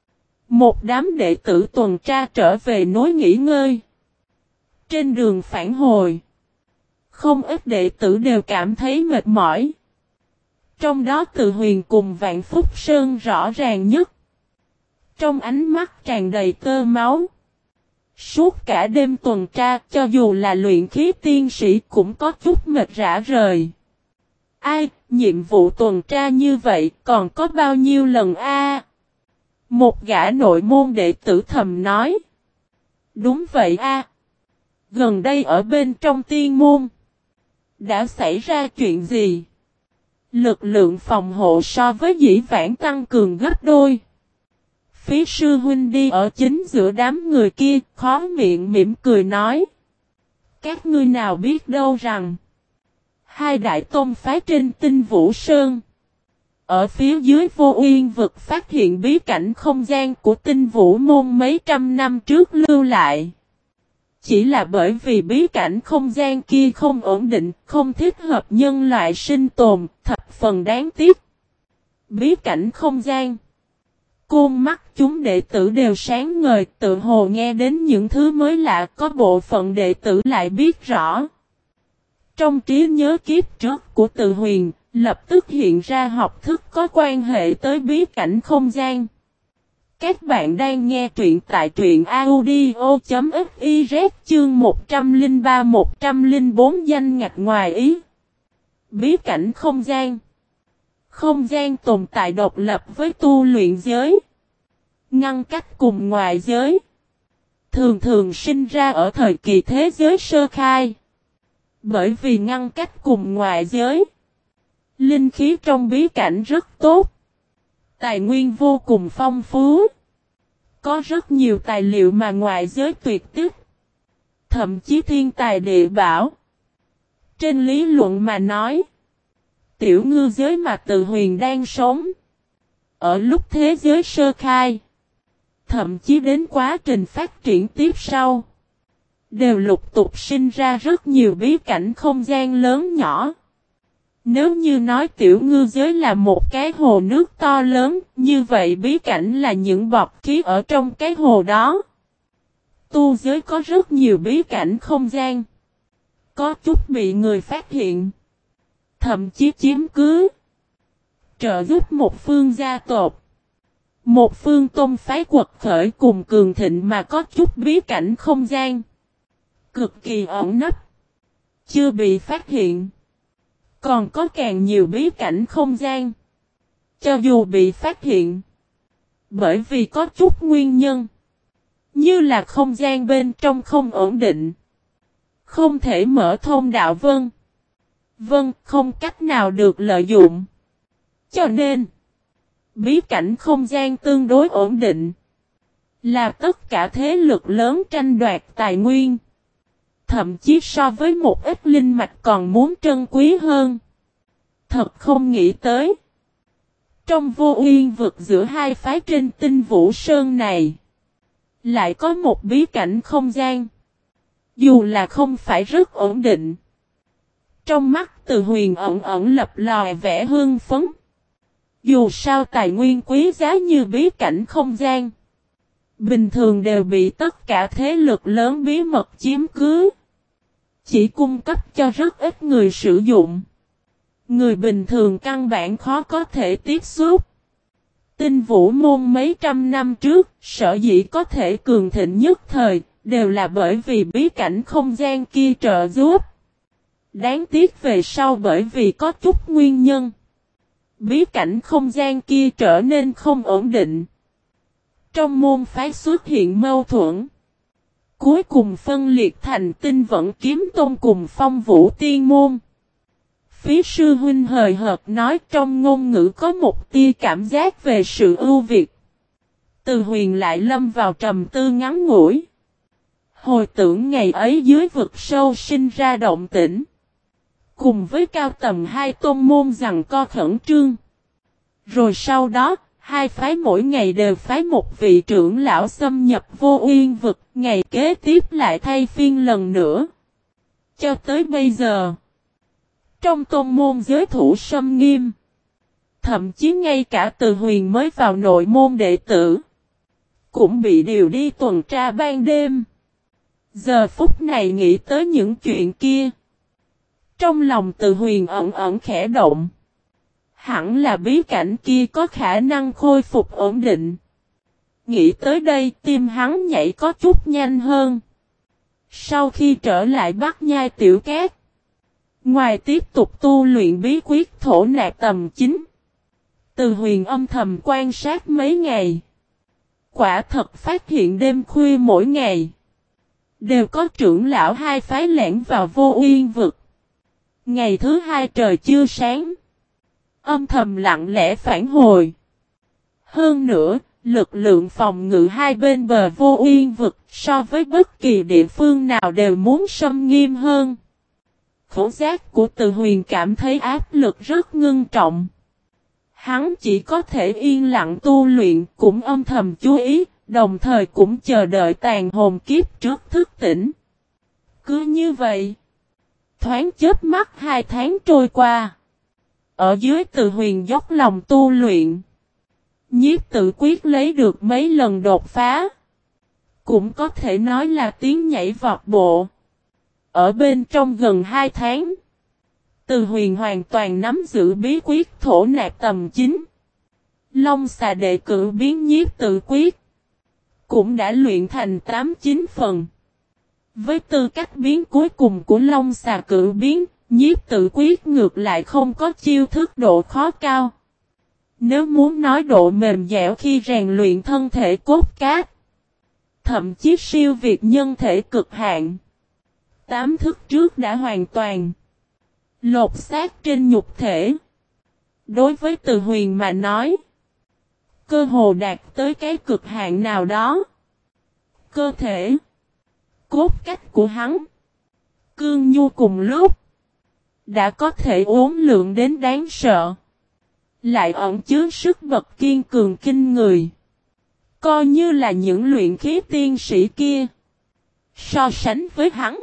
Một đám đệ tử tuần tra trở về núi nghỉ ngơi. Trên đường phản hồi, không ít đệ tử đều cảm thấy mệt mỏi. Trong đó Từ Huyền cùng Vạn Phúc Sơn rõ ràng nhất. Trong ánh mắt tràn đầy tơ máu. Suốt cả đêm tuần tra, cho dù là luyện khí tiên sĩ cũng có chút mệt rã rời. Ai, nhiệm vụ tuần tra như vậy còn có bao nhiêu lần a? Một gã nội môn đệ tử thầm nói. Đúng vậy a. Gần đây ở bên trong tiên môn. Đã xảy ra chuyện gì? Lực lượng phòng hộ so với dĩ vãng tăng cường gấp đôi. Phí sư huynh đi ở chính giữa đám người kia, khó miệng mỉm cười nói. Các ngươi nào biết đâu rằng, hai đại tôn phái trên Tinh Vũ Sơn, ở phía dưới Vô Uyên vực phát hiện bí cảnh không gian của Tinh Vũ môn mấy trăm năm trước lưu lại. Chỉ là bởi vì bí cảnh không gian kia không ổn định, không thích hợp nhân loại sinh tồn, thập phần đáng tiếc. Bí cảnh không gian. Côn mắt chúng đệ tử đều sáng ngời, tự hồ nghe đến những thứ mới lạ, có bộ phận đệ tử lại biết rõ. Trong trí nhớ kiếp trước của Từ Huyền, lập tức hiện ra học thức có quan hệ tới bí cảnh không gian. Các bạn đang nghe truyện tại truyện audio.fiz chương một trăm lẻ ba một trăm lẻ bốn danh ngạch ngoài ý. Bí cảnh không gian. Không gian tồn tại độc lập với tu luyện giới. Ngăn cách cùng ngoại giới. Thường thường sinh ra ở thời kỳ thế giới sơ khai. Bởi vì ngăn cách cùng ngoại giới. Linh khí trong bí cảnh rất tốt. Tài nguyên vô cùng phong phú. Có rất nhiều tài liệu mà ngoại giới tuyệt tích. Thậm chí thiên tài địa bảo. Trên lý luận mà nói. Tiểu ngư giới mà Từ Huyền đang sống. Ở lúc thế giới sơ khai. Thậm chí đến quá trình phát triển tiếp sau. Đều lục tục sinh ra rất nhiều bí cảnh không gian lớn nhỏ. Nếu như nói tiểu ngư giới là một cái hồ nước to lớn, như vậy bí cảnh là những bọt khí ở trong cái hồ đó. Tu giới có rất nhiều bí cảnh không gian. Có chút bị người phát hiện. Thậm chí chiếm cứ. Trợ giúp một phương gia tộc. Một phương tôn phái quật khởi cùng cường thịnh mà có chút bí cảnh không gian. Cực kỳ ẩn nấp. Chưa bị phát hiện. Còn có càng nhiều bí cảnh không gian. Cho dù bị phát hiện. Bởi vì có chút nguyên nhân. Như là không gian bên trong không ổn định. Không thể mở thông đạo vân. Vân không cách nào được lợi dụng. Cho nên. Bí cảnh không gian tương đối ổn định. Là tất cả thế lực lớn tranh đoạt tài nguyên. Thậm chí so với một ít linh mạch còn muốn trân quý hơn. Thật không nghĩ tới. Trong Vô Uyên vực giữa hai phái trên Tinh Vũ Sơn này. Lại có một bí cảnh không gian. Dù là không phải rất ổn định. Trong mắt Từ Huyền ẩn ẩn lập lòe vẻ hương phấn. Dù sao tài nguyên quý giá như bí cảnh không gian. Bình thường đều bị tất cả thế lực lớn bí mật chiếm cứ. Chỉ cung cấp cho rất ít người sử dụng. Người bình thường căn bản khó có thể tiếp xúc. Tinh vũ môn mấy trăm năm trước, sở dĩ có thể cường thịnh nhất thời, đều là bởi vì bí cảnh không gian kia trợ giúp. Đáng tiếc về sau bởi vì có chút nguyên nhân. Bí cảnh không gian kia trở nên không ổn định. Trong môn phái xuất hiện mâu thuẫn. Cuối cùng phân liệt thành Tinh Vẫn Kiếm Tôn cùng Phong Vũ Tiên Môn. Phí sư huynh hời hợt nói trong ngôn ngữ có một tia cảm giác về sự ưu việt. Từ Huyền lại lâm vào trầm tư ngắn ngủi. Hồi tưởng ngày ấy dưới vực sâu sinh ra động tĩnh. Cùng với cao tầm hai tôn môn rằng co khẩn trương. Rồi sau đó, hai phái mỗi ngày đều phái một vị trưởng lão xâm nhập Vô Uyên vực, ngày kế tiếp lại thay phiên lần nữa. Cho tới bây giờ, trong tôn môn giới thủ xâm nghiêm, thậm chí ngay cả Từ Huyền mới vào nội môn đệ tử, cũng bị điều đi tuần tra ban đêm. Giờ phút này nghĩ tới những chuyện kia, trong lòng Từ Huyền ẩn ẩn khẽ động. Hẳn là bí cảnh kia có khả năng khôi phục ổn định. Nghĩ tới đây tim hắn nhảy có chút nhanh hơn. Sau khi trở lại Bắc Nhai Tiểu Cát, ngoài tiếp tục tu luyện bí quyết thổ nạp tầm chín, Từ Huyền âm thầm quan sát mấy ngày. Quả thật phát hiện đêm khuya mỗi ngày, đều có trưởng lão hai phái lẻn vào Vô Uyên vực. Ngày thứ hai trời chưa sáng, âm thầm lặng lẽ phản hồi. Hơn nữa, lực lượng phòng ngự hai bên bờ Vô Uyên vực so với bất kỳ địa phương nào đều muốn xâm nghiêm hơn. Khẩu giác của Từ Huyền cảm thấy áp lực rất ngưng trọng. Hắn chỉ có thể yên lặng tu luyện, cũng âm thầm chú ý, đồng thời cũng chờ đợi tàn hồn kiếp trước thức tỉnh. Cứ như vậy, thoáng chớp mắt hai tháng trôi qua. Ở dưới Từ Huyền dốc lòng tu luyện, Nhiếp Tự Quyết lấy được mấy lần đột phá. Cũng có thể nói là tiếng nhảy vọt bộ. Ở bên trong gần hai tháng, Từ Huyền hoàn toàn nắm giữ bí quyết thổ nạp tầm chín. Long xà đệ cử biến Nhiếp Tự Quyết cũng đã luyện thành tám chín phần. Với tư cách biến cuối cùng của Long xà cử biến, Nhiếp Tự Quyết ngược lại không có chiêu thức độ khó cao. Nếu muốn nói độ mềm dẻo khi rèn luyện thân thể cốt cát, thậm chí siêu việt nhân thể cực hạn, tám thức trước đã hoàn toàn lột xác trên nhục thể. Đối với Từ Huyền mà nói, cơ hồ đạt tới cái cực hạn nào đó. Cơ thể, cốt cách của hắn, cương nhu cùng lúc, đã có thể uốn lượn đến đáng sợ. Lại ẩn chứa sức bật kiên cường kinh người. Coi như là những luyện khí tiên sĩ kia. So sánh với hắn,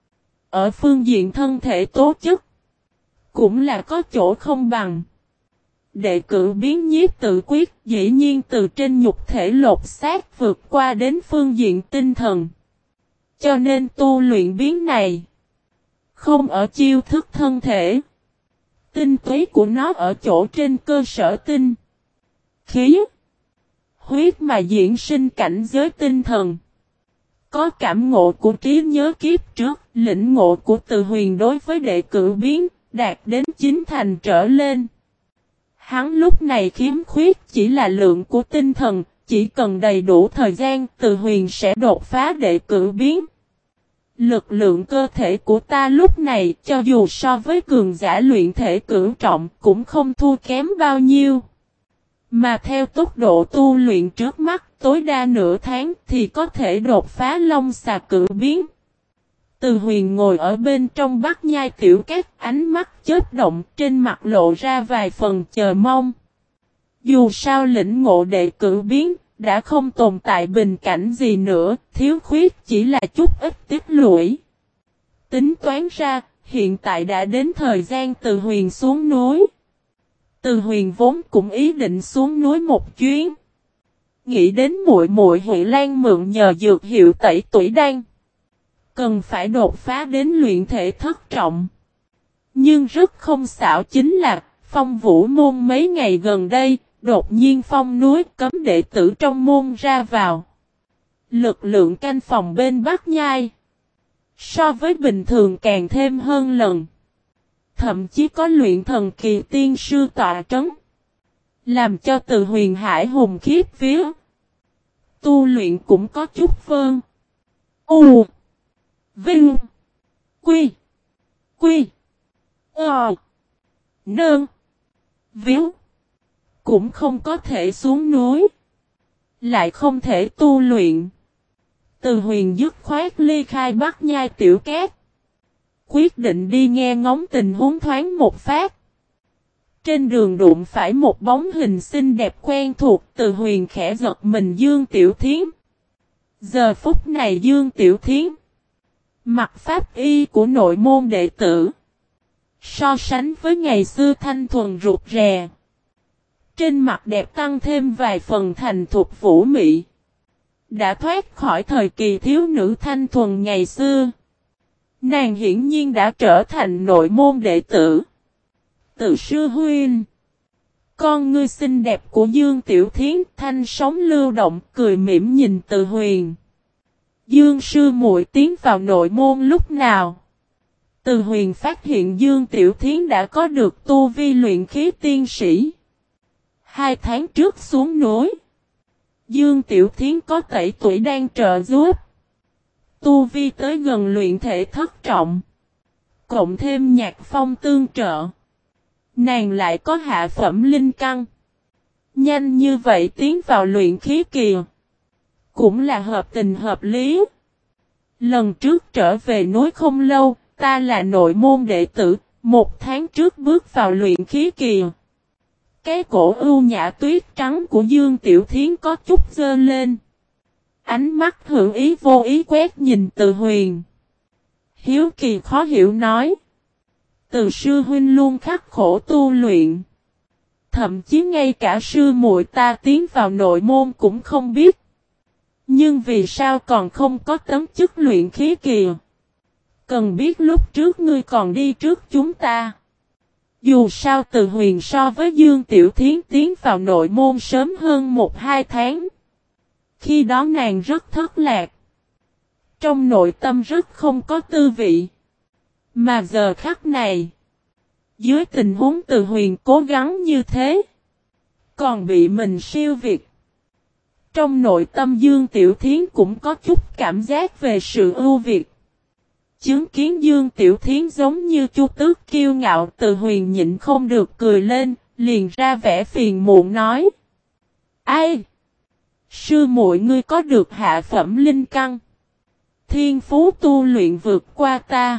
ở phương diện thân thể tố chất, cũng là có chỗ không bằng. Đệ cử biến Nhiếp Tự Quyết dĩ nhiên từ trên nhục thể lột xác vượt qua đến phương diện tinh thần. Cho nên tu luyện biến này, không ở chiêu thức thân thể. Tinh túy của nó ở chỗ trên cơ sở tinh, khí, huyết mà diễn sinh cảnh giới tinh thần. Có cảm ngộ của trí nhớ kiếp trước, lĩnh ngộ của Từ Huyền đối với đệ cử biến, đạt đến chín thành trở lên. Hắn lúc này khiếm khuyết chỉ là lượng của tinh thần, chỉ cần đầy đủ thời gian Từ Huyền sẽ đột phá đệ cử biến. Lực lượng cơ thể của ta lúc này cho dù so với cường giả luyện thể cửu trọng cũng không thua kém bao nhiêu. Mà theo tốc độ tu luyện trước mắt tối đa nửa tháng thì có thể đột phá Long xà cửu biến. Từ Huyền ngồi ở bên trong Bắc Nhai Tiểu Cát, ánh mắt chớp động, trên mặt lộ ra vài phần chờ mong. Dù sao lĩnh ngộ đệ cửu biến đã không tồn tại bình cảnh gì nữa, thiếu khuyết chỉ là chút ít tích lũy. Tính toán ra, hiện tại đã đến thời gian Từ Huyền xuống núi. Từ Huyền vốn cũng ý định xuống núi một chuyến. Nghĩ đến muội muội Huệ Lan mượn nhờ dược hiệu tẩy tuổi đan, cần phải đột phá đến luyện thể thất trọng. Nhưng rất không xảo chính là, Phong Vũ môn mấy ngày gần đây, đột nhiên phong núi cấm đệ tử trong môn ra vào. Lực lượng canh phòng bên Bắc Nhai, so với bình thường càng thêm hơn lần. Thậm chí có luyện thần kỳ tiên sư tọa trấn, làm cho Từ Huyền hải hùng khiếp vía. Tu luyện cũng có chút vơn. U. Vinh. Quy. Quy. Ờ. Nơn. Víu. Cũng không có thể xuống núi. Lại không thể tu luyện. Từ Huyền dứt khoát ly khai Bắc Nhai tiểu cát. Quyết định đi nghe ngóng tình huống thoáng một phát. Trên đường đụng phải một bóng hình xinh đẹp quen thuộc, Từ Huyền khẽ giật mình Dương Tiểu Thiến. Giờ phút này Dương Tiểu Thiến mặc pháp y của nội môn đệ tử, so sánh với ngày xưa thanh thuần rụt rè. Trên mặt đẹp tăng thêm vài phần thành thục vũ mị. Đã thoát khỏi thời kỳ thiếu nữ thanh thuần ngày xưa. Nàng hiển nhiên đã trở thành nội môn đệ tử. Từ sư huynh. Con ngươi xinh đẹp của Dương Tiểu Thiến thanh sóng lưu động cười mỉm nhìn Từ Huyền. Dương sư muội tiến vào nội môn lúc nào? Từ Huyền phát hiện Dương Tiểu Thiến đã có được tu vi luyện khí tiên sĩ. Hai tháng trước xuống núi. Dương Tiểu Thiến có tẩy tuổi đang trợ giúp. Tu vi tới gần luyện thể thất trọng. Cộng thêm nhạc phong tương trợ. Nàng lại có hạ phẩm linh căn. Nhanh như vậy tiến vào luyện khí kỳ. Cũng là hợp tình hợp lý. Lần trước trở về núi không lâu, ta là nội môn đệ tử, một tháng trước bước vào luyện khí kỳ. Cái cổ ưu nhã tuyết trắng của Dương Tiểu Thiến có chút dơ lên. Ánh mắt hữu ý vô ý quét nhìn Từ Huyền. Hiếu kỳ khó hiểu nói. Từ sư huynh luôn khắc khổ tu luyện. Thậm chí ngay cả sư muội ta tiến vào nội môn cũng không biết. Nhưng vì sao còn không có tấm chức luyện khí kỳ? Cần biết lúc trước ngươi còn đi trước chúng ta. Dù sao Từ Huyền so với Dương Tiểu Thiến tiến vào nội môn sớm hơn một hai tháng. Khi đó nàng rất thất lạc. Trong nội tâm rất không có tư vị. Mà giờ khắc này, dưới tình huống Từ Huyền cố gắng như thế, còn bị mình siêu việt. Trong nội tâm Dương Tiểu Thiến cũng có chút cảm giác về sự ưu việt. Chứng kiến Dương Tiểu Thiến giống như chu tước kiêu ngạo, Từ Huyền nhịn không được cười lên, liền ra vẻ phiền muộn nói. Ai? Sư muội ngươi có được hạ phẩm linh căn. Thiên phú tu luyện vượt qua ta.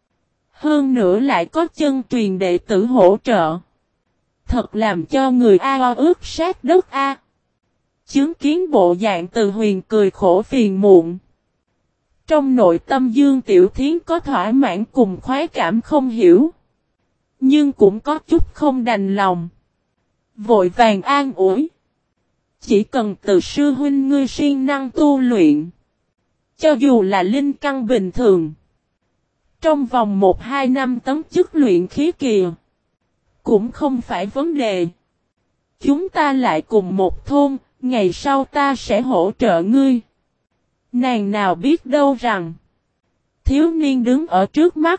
Hơn nữa lại có chân truyền đệ tử hỗ trợ. Thật làm cho người a ướt sát đất a. Chứng kiến bộ dạng Từ Huyền cười khổ phiền muộn. Trong nội tâm Dương Tiểu Thiến có thỏa mãn cùng khoái cảm không hiểu. Nhưng cũng có chút không đành lòng. Vội vàng an ủi. Chỉ cần Từ sư huynh ngươi siêng năng tu luyện. Cho dù là linh căn bình thường. Trong vòng một hai năm tấm chức luyện khí kỳ. Cũng không phải vấn đề. Chúng ta lại cùng một thôn. Ngày sau ta sẽ hỗ trợ ngươi. Nàng nào biết đâu rằng. Thiếu niên đứng ở trước mắt.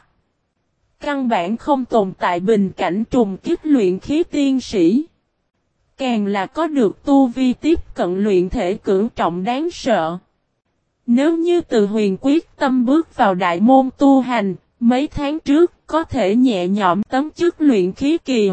Căn bản không tồn tại bình cảnh trùng kích luyện khí tiên sĩ. Càng là có được tu vi tiếp cận luyện thể cửu trọng đáng sợ. Nếu như Từ Huyền quyết tâm bước vào đại môn tu hành, mấy tháng trước có thể nhẹ nhõm tấm chức luyện khí kỳ.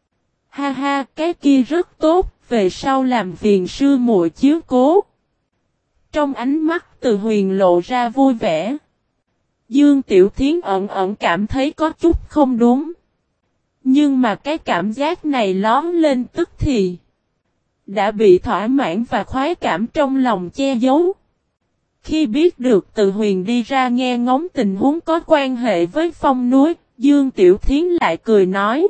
Ha ha, cái kia rất tốt, về sau làm phiền sư muội chiếu cố. Trong ánh mắt Từ Huyền lộ ra vui vẻ. Dương Tiểu Thiến ẩn ẩn cảm thấy có chút không đúng. Nhưng mà cái cảm giác này lóm lên tức thì. Đã bị thỏa mãn và khoái cảm trong lòng che giấu. Khi biết được Từ Huyền đi ra nghe ngóng tình huống có quan hệ với phong núi, Dương Tiểu Thiến lại cười nói.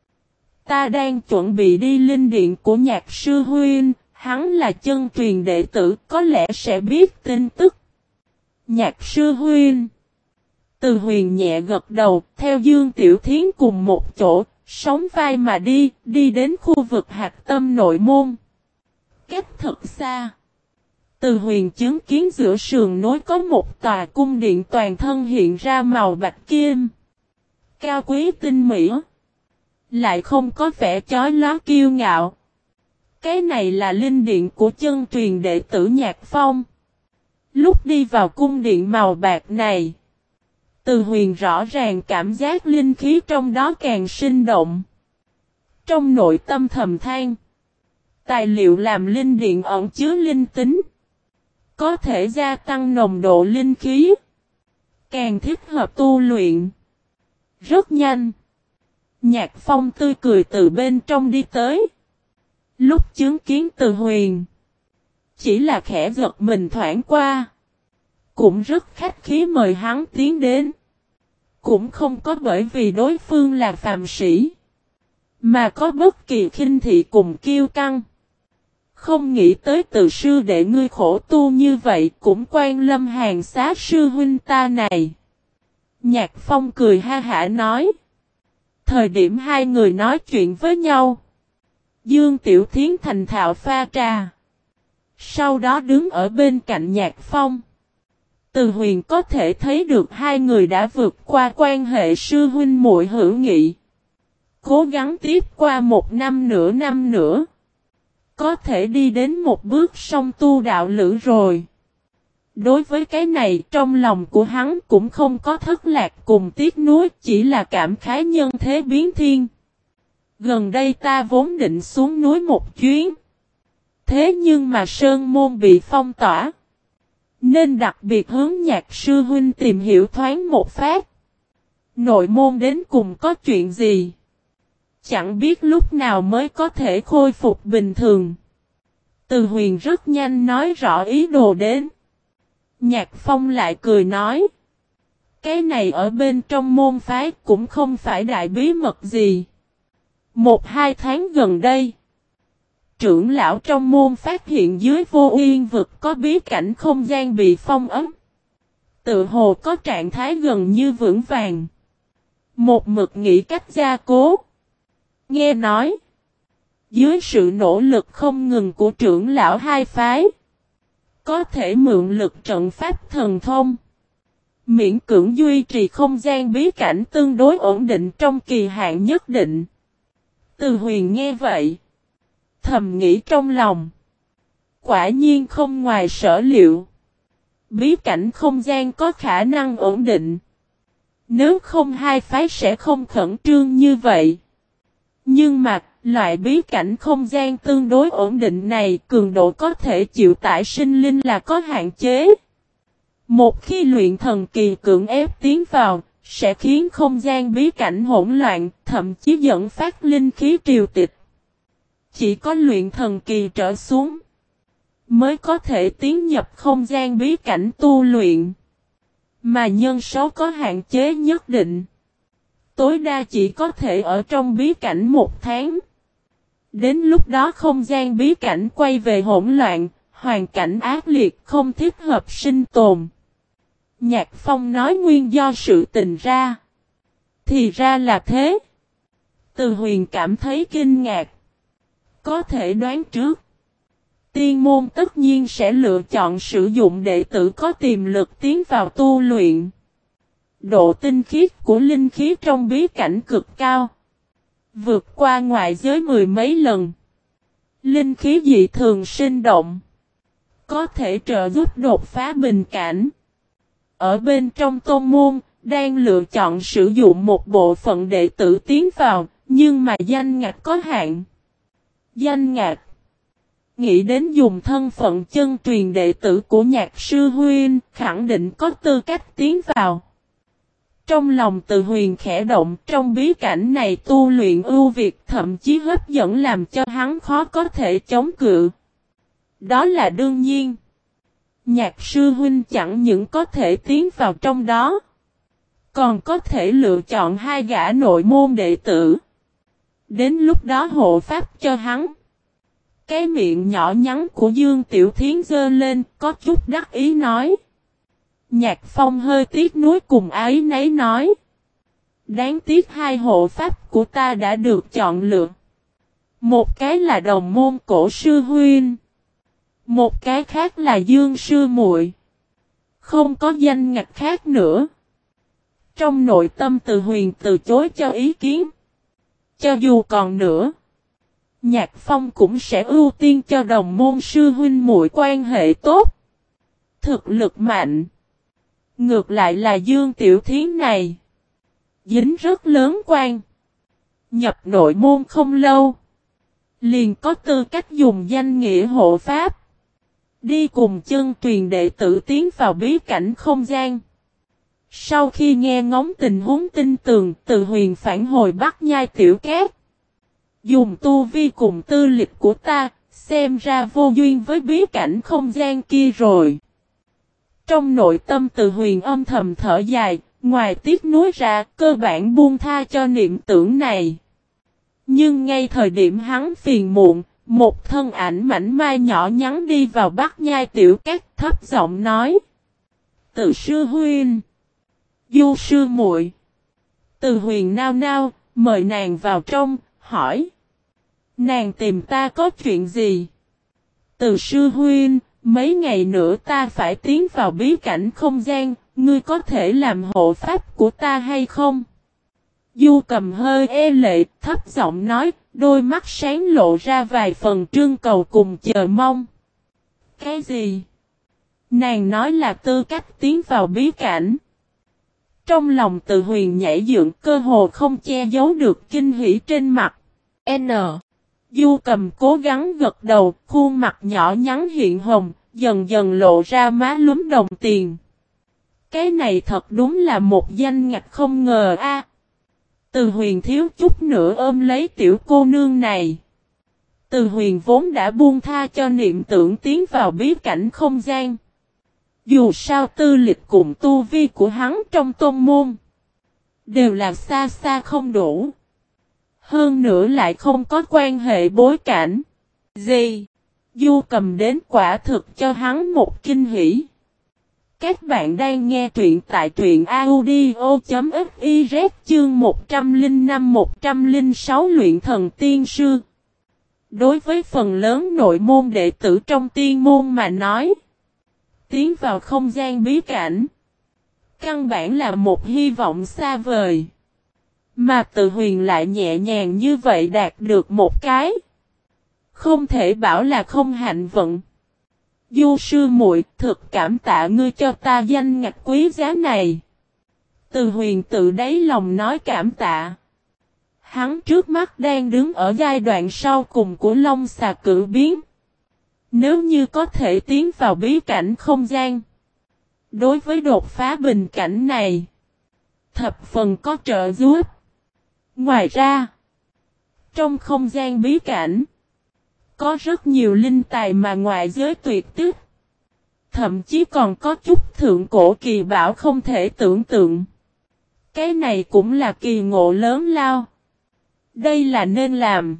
Ta đang chuẩn bị đi linh điện của nhạc sư huynh, hắn là chân truyền đệ tử có lẽ sẽ biết tin tức. Nhạc sư huynh. Từ Huyền nhẹ gật đầu, theo Dương Tiểu Thiến cùng một chỗ, sóng vai mà đi, đi đến khu vực hạch tâm nội môn. Cách thật xa. Từ Huyền chứng kiến giữa sườn nối có một tòa cung điện toàn thân hiện ra màu bạch kim. Cao quý tinh mỹ. Lại không có vẻ chói lóa kiêu ngạo. Cái này là linh điện của chân truyền đệ tử Nhạc Phong. Lúc đi vào cung điện màu bạc này, Từ Huyền rõ ràng cảm giác linh khí trong đó càng sinh động. Trong nội tâm thầm than, tài liệu làm linh điện ẩn chứa linh tính, có thể gia tăng nồng độ linh khí, càng thích hợp tu luyện. Rất nhanh, Nhạc Phong tươi cười từ bên trong đi tới. Lúc chứng kiến Từ Huyền, chỉ là khẽ giật mình thoảng qua, cũng rất khách khí mời hắn tiến đến. Cũng không có bởi vì đối phương là phàm sĩ, mà có bất kỳ khinh thị cùng kiêu căng. Không nghĩ tới Từ sư đệ ngươi khổ tu như vậy cũng quan lâm hàng xá sư huynh ta này. Nhạc Phong cười ha hả nói. Thời điểm hai người nói chuyện với nhau, Dương Tiểu Thiến thành thạo pha trà, sau đó đứng ở bên cạnh Nhạc Phong. Từ Huyền có thể thấy được hai người đã vượt qua quan hệ sư huynh muội hữu nghị. Cố gắng tiếp qua một năm nửa năm nữa, có thể đi đến một bước song tu đạo lữ rồi. Đối với cái này trong lòng của hắn cũng không có thất lạc cùng tiếc nuối, chỉ là cảm khái nhân thế biến thiên. Gần đây ta vốn định xuống núi một chuyến. Thế nhưng mà sơn môn bị phong tỏa, nên đặc biệt hướng Nhạc sư huynh tìm hiểu thoáng một phát. Nội môn đến cùng có chuyện gì? Chẳng biết lúc nào mới có thể khôi phục bình thường. Từ Huyền rất nhanh nói rõ ý đồ đến. Nhạc Phong lại cười nói. Cái này ở bên trong môn phái cũng không phải đại bí mật gì. Một hai tháng gần đây, trưởng lão trong môn phát hiện dưới Vô Yên vực có bí cảnh không gian bị phong ấn. Tự hồ có trạng thái gần như vững vàng. Một mực nghĩ cách gia cố. Nghe nói, dưới sự nỗ lực không ngừng của trưởng lão hai phái, có thể mượn lực trận pháp thần thông, miễn cưỡng duy trì không gian bí cảnh tương đối ổn định trong kỳ hạn nhất định. Từ Huyền nghe vậy, thầm nghĩ trong lòng. Quả nhiên không ngoài sở liệu. Bí cảnh không gian có khả năng ổn định. Nếu không hai phái sẽ không khẩn trương như vậy. Nhưng mà, loại bí cảnh không gian tương đối ổn định này cường độ có thể chịu tải sinh linh là có hạn chế. Một khi luyện thần kỳ cưỡng ép tiến vào, sẽ khiến không gian bí cảnh hỗn loạn, thậm chí dẫn phát linh khí triều tịch. Chỉ có luyện thần kỳ trở xuống, mới có thể tiến nhập không gian bí cảnh tu luyện. Mà nhân số có hạn chế nhất định. Tối đa chỉ có thể ở trong bí cảnh một tháng. Đến lúc đó không gian bí cảnh quay về hỗn loạn, hoàn cảnh ác liệt không thích hợp sinh tồn. Nhạc Phong nói nguyên do sự tình ra. Thì ra là thế. Từ Huyền cảm thấy kinh ngạc. Có thể đoán trước, tiên môn tất nhiên sẽ lựa chọn sử dụng đệ tử có tiềm lực tiến vào tu luyện. Độ tinh khiết của linh khí trong bí cảnh cực cao, vượt qua ngoại giới mười mấy lần. Linh khí dị thường sinh động, có thể trợ giúp đột phá bình cảnh. Ở bên trong tôn môn, đang lựa chọn sử dụng một bộ phận đệ tử tiến vào, nhưng mà danh ngạch có hạn. Danh ngạch. Nghĩ đến dùng thân phận chân truyền đệ tử của Nhạc sư huynh, khẳng định có tư cách tiến vào. Trong lòng Từ Huyền khẽ động, trong bí cảnh này tu luyện ưu việt thậm chí hấp dẫn làm cho hắn khó có thể chống cự. Đó là đương nhiên. Nhạc sư huynh chẳng những có thể tiến vào trong đó, còn có thể lựa chọn hai gã nội môn đệ tử. Đến lúc đó hộ pháp cho hắn. Cái miệng nhỏ nhắn của Dương Tiểu Thiến giơ lên, có chút đắc ý nói. Nhạc Phong hơi tiếc nuối cùng ái nấy nói. Đáng tiếc hai hộ pháp của ta đã được chọn lựa. Một cái là đồng môn cổ sư huynh. Một cái khác là Dương sư muội. Không có danh ngạch khác nữa. Trong nội tâm Từ Huyền từ chối cho ý kiến. Cho dù còn nữa, Nhạc Phong cũng sẽ ưu tiên cho đồng môn sư huynh muội quan hệ tốt. Thực lực mạnh. Ngược lại là Dương Tiểu Thiến này. Dính rất lớn quan. Nhập nội môn không lâu. Liền có tư cách dùng danh nghĩa hộ pháp. Đi cùng chân truyền đệ tử tiến vào bí cảnh không gian. Sau khi nghe ngóng tình huống tin tường, Từ Huyền phản hồi Bắc Nhai Tiểu Cát. Dùng tu vi cùng tư lịch của ta, xem ra vô duyên với bí cảnh không gian kia rồi. Trong nội tâm Từ Huyền âm thầm thở dài, ngoài tiếc nuối ra, cơ bản buông tha cho niệm tưởng này. Nhưng ngay thời điểm hắn phiền muộn, một thân ảnh mảnh mai nhỏ nhắn đi vào Bắc Nhai Tiểu Cát, thấp giọng nói. Từ sư huynh, Du sư muội. Từ Huyền nao nao, mời nàng vào trong, hỏi. Nàng tìm ta có chuyện gì? Từ sư huynh, mấy ngày nữa ta phải tiến vào bí cảnh không gian, ngươi có thể làm hộ pháp của ta hay không? Du Cầm hơi e lệ, thấp giọng nói, đôi mắt sáng lộ ra vài phần trương cầu cùng chờ mong. Cái gì? Nàng nói là tư cách tiến vào bí cảnh. Trong lòng Từ Huyền nhảy dựng, cơ hồ không che giấu được kinh hỉ trên mặt. N. Du Cầm cố gắng gật đầu, khuôn mặt nhỏ nhắn hiện hồng, dần dần lộ ra má lúm đồng tiền. Cái này thật đúng là một danh ngạch không ngờ a. Từ Huyền thiếu chút nữa ôm lấy tiểu cô nương này. Từ Huyền vốn đã buông tha cho niệm tưởng tiến vào bí cảnh không gian. Dù sao tư lịch cùng tu vi của hắn trong tôn môn đều là xa xa không đủ. Hơn nữa lại không có quan hệ bối cảnh gì. Du Cầm đến quả thực cho hắn một kinh hỉ. Các bạn đang nghe truyện tại truyện audio.fiz chương một trăm lẻ năm một trăm lẻ sáu luyện thần tiên sư. Đối với phần lớn nội môn đệ tử trong tiên môn mà nói, tiến vào không gian bí cảnh, căn bản là một hy vọng xa vời. Mà Từ Huyền lại nhẹ nhàng như vậy đạt được một cái. Không thể bảo là không hạnh vận. Du sư muội, thực cảm tạ ngươi cho ta danh ngạch quý giá này. Từ Huyền tự đáy lòng nói cảm tạ. Hắn trước mắt đang đứng ở giai đoạn sau cùng của Long Xà cử biến. Nếu như có thể tiến vào bí cảnh không gian, đối với đột phá bình cảnh này, thập phần có trợ giúp. Ngoài ra, trong không gian bí cảnh, có rất nhiều linh tài mà ngoại giới tuyệt tích. Thậm chí còn có chút thượng cổ kỳ bảo không thể tưởng tượng. Cái này cũng là kỳ ngộ lớn lao. Đây là nên làm.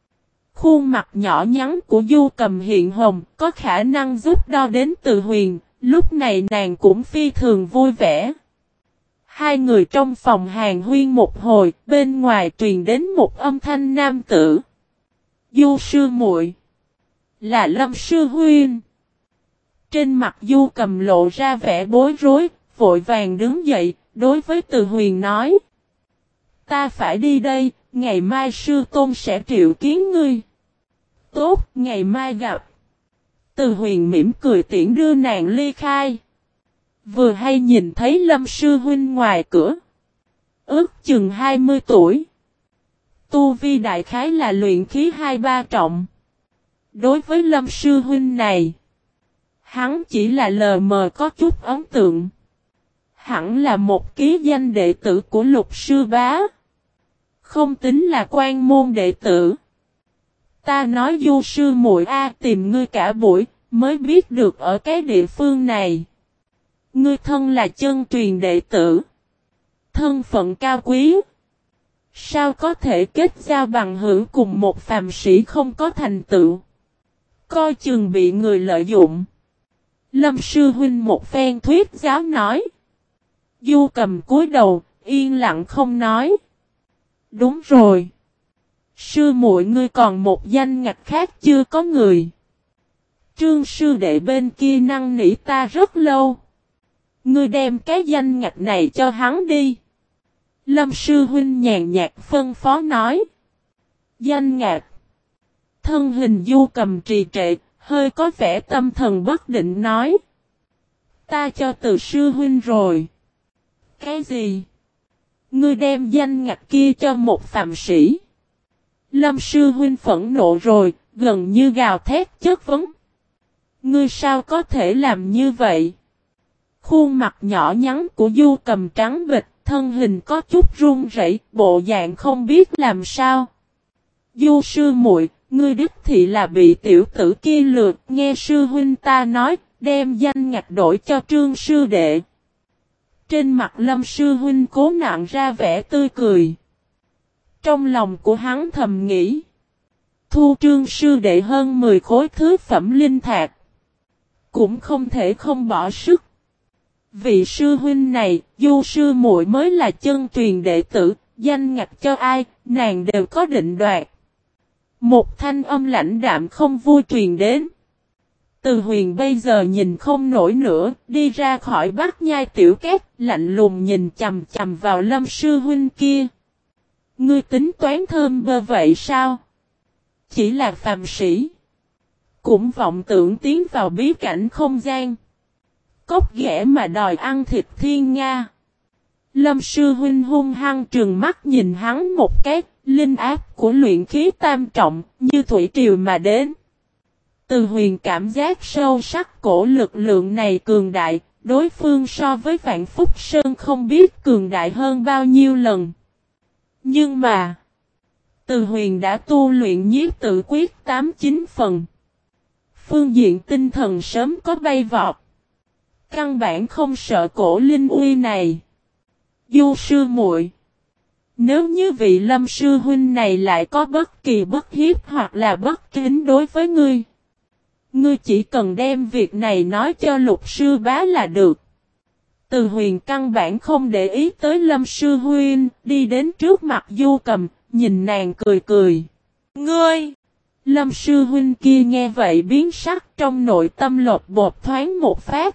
Khuôn mặt nhỏ nhắn của Du Cầm hiện hồng, có khả năng giúp đo đến Từ Huyền, lúc này nàng cũng phi thường vui vẻ. Hai người trong phòng hàn huyên một hồi, bên ngoài truyền đến một âm thanh nam tử. Du sư muội, là Lâm sư huynh. Trên mặt Du Cầm lộ ra vẻ bối rối, vội vàng đứng dậy, đối với Từ Huyền nói. Ta phải đi đây, ngày mai sư tôn sẽ triệu kiến ngươi. Tốt, ngày mai gặp. Từ Huyền mỉm cười tiễn đưa nàng ly khai. Vừa hay nhìn thấy Lâm sư huynh ngoài cửa. Ước chừng hai mươi tuổi. Tu vi đại khái là luyện khí hai ba trọng. Đối với Lâm sư huynh này, hắn chỉ là lờ mờ có chút ấn tượng. Hẳn là một ký danh đệ tử của Lục sư bá. Không tính là quan môn đệ tử. Ta nói Du sư muội a, tìm ngươi cả buổi, mới biết được ở cái địa phương này. Ngươi thân là chân truyền đệ tử. Thân phận cao quý. Sao có thể kết giao bằng hữu cùng một phàm sĩ không có thành tựu? Coi chừng bị người lợi dụng. Lâm sư huynh một phen thuyết giáo nói. Du Cầm cúi đầu, yên lặng không nói. Đúng rồi. Sư muội ngươi còn một danh ngạch khác chưa có người. Trương sư đệ bên kia năn nỉ ta rất lâu. Ngươi đem cái danh ngạch này cho hắn đi. Lâm sư huynh nhàn nhạt phân phó nói. Danh ngạch. Thân hình Du Cầm trì trệ, hơi có vẻ tâm thần bất định nói. Ta cho từ sư huynh rồi. Cái gì? Ngươi đem danh ngạch kia cho một phạm sĩ. Lâm sư huynh phẫn nộ rồi, gần như gào thét chất vấn. Ngươi sao có thể làm như vậy? Khuôn mặt nhỏ nhắn của Du Cầm trắng bệch, thân hình có chút run rẩy, bộ dạng không biết làm sao. Du sư muội, ngươi đích thị là bị tiểu tử kia lừa, nghe sư huynh ta nói, đem danh ngạch đổi cho Trương sư đệ. Trên mặt Lâm sư huynh cố nặn ra vẻ tươi cười. Trong lòng của hắn thầm nghĩ. Thu Trương sư đệ hơn mười khối thứ phẩm linh thạch. Cũng không thể không bỏ sức. Vị sư huynh này, Du sư muội mới là chân truyền đệ tử, danh ngạch cho ai, nàng đều có định đoạt. Một thanh âm lãnh đạm không vui truyền đến. Từ Huyền bây giờ nhìn không nổi nữa, đi ra khỏi Bát Nhai tiểu két, lạnh lùng nhìn chầm chầm vào Lâm sư huynh kia. Ngươi tính toán thơm bơ vậy sao? Chỉ là phàm sĩ. Cũng vọng tưởng tiến vào bí cảnh không gian. Cốc ghẻ mà đòi ăn thịt thiên nga. Lâm sư huynh hung hăng trừng mắt nhìn hắn một cái, linh áp của luyện khí tam trọng, như thủy triều mà đến. Từ Huyền cảm giác sâu sắc cổ lực lượng này cường đại, đối phương so với Vạn Phúc Sơn không biết cường đại hơn bao nhiêu lần. Nhưng mà, Từ Huyền đã tu luyện nhiếp tự quyết tám chín phần. Phương diện tinh thần sớm có bay vọt. Căn bản không sợ cổ linh uy này. Du sư muội, nếu như vị Lâm sư huynh này lại có bất kỳ bất hiếp hoặc là bất kính đối với ngươi, ngươi chỉ cần đem việc này nói cho Lục sư bá là được. Từ Huyền căn bản không để ý tới Lâm sư huynh, đi đến trước mặt Du Cầm, nhìn nàng cười cười. Ngươi! Lâm sư huynh kia nghe vậy biến sắc, trong nội tâm lột bột thoáng một phát.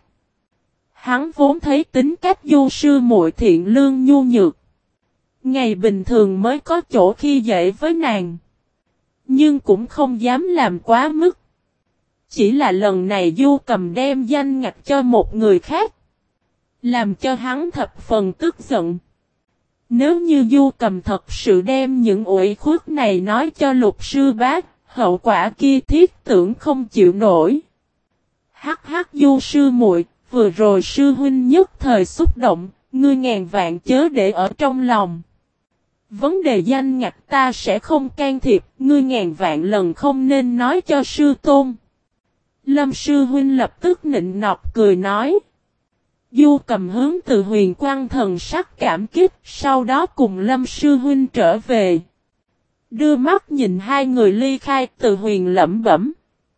Hắn vốn thấy tính cách Du sư muội thiện lương nhu nhược. Ngày bình thường mới có chỗ khi dễ với nàng. Nhưng cũng không dám làm quá mức. Chỉ là lần này Du Cầm đem danh ngạch cho một người khác. Làm cho hắn thập phần tức giận. Nếu như Du Cầm thật sự đem những uỷ khuất này nói cho Lục sư bá, hậu quả kia thiết tưởng không chịu nổi. Hắc hắc Du sư muội, vừa rồi sư huynh nhất thời xúc động, ngươi ngàn vạn chớ để ở trong lòng. Vấn đề danh ngạch ta sẽ không can thiệp, ngươi ngàn vạn lần không nên nói cho sư tôn. Lâm sư huynh lập tức nịnh nọt cười nói. Du Cầm hướng Từ Huyền quang thần sắc cảm kích, sau đó cùng Lâm sư huynh trở về. Đưa mắt nhìn hai người ly khai, Từ Huyền lẩm bẩm.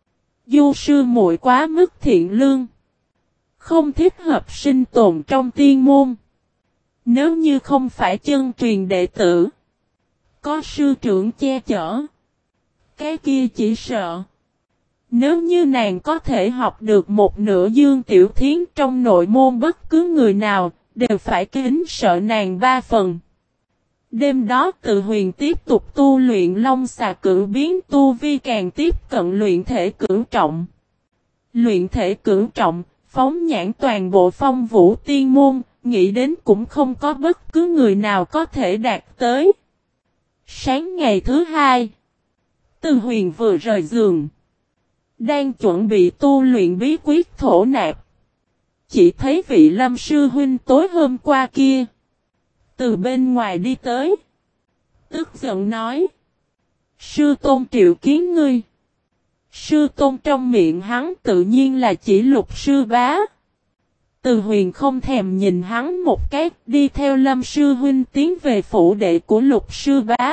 Du sư muội quá mức thiện lương. Không thích hợp sinh tồn trong tiên môn. Nếu như không phải chân truyền đệ tử, có sư trưởng che chở, cái kia chỉ sợ. Nếu như nàng có thể học được một nửa Dương Tiểu Thiến trong nội môn, bất cứ người nào, đều phải kính sợ nàng ba phần. Đêm đó Từ Huyền tiếp tục tu luyện Long Xà Cửu biến, tu vi càng tiếp cận luyện thể cửu trọng. Luyện thể cửu trọng, phóng nhãn toàn bộ Phong Vũ tiên môn, nghĩ đến cũng không có bất cứ người nào có thể đạt tới. Sáng ngày thứ hai, Từ Huyền vừa rời giường, đang chuẩn bị tu luyện bí quyết thổ nạp. Chỉ thấy vị Lâm sư huynh tối hôm qua kia từ bên ngoài đi tới. Tức giận nói. Sư tôn triệu kiến ngươi. Sư tôn trong miệng hắn tự nhiên là chỉ Lục sư bá. Từ Huyền không thèm nhìn hắn một cái, đi theo Lâm sư huynh tiến về phủ đệ của Lục sư bá.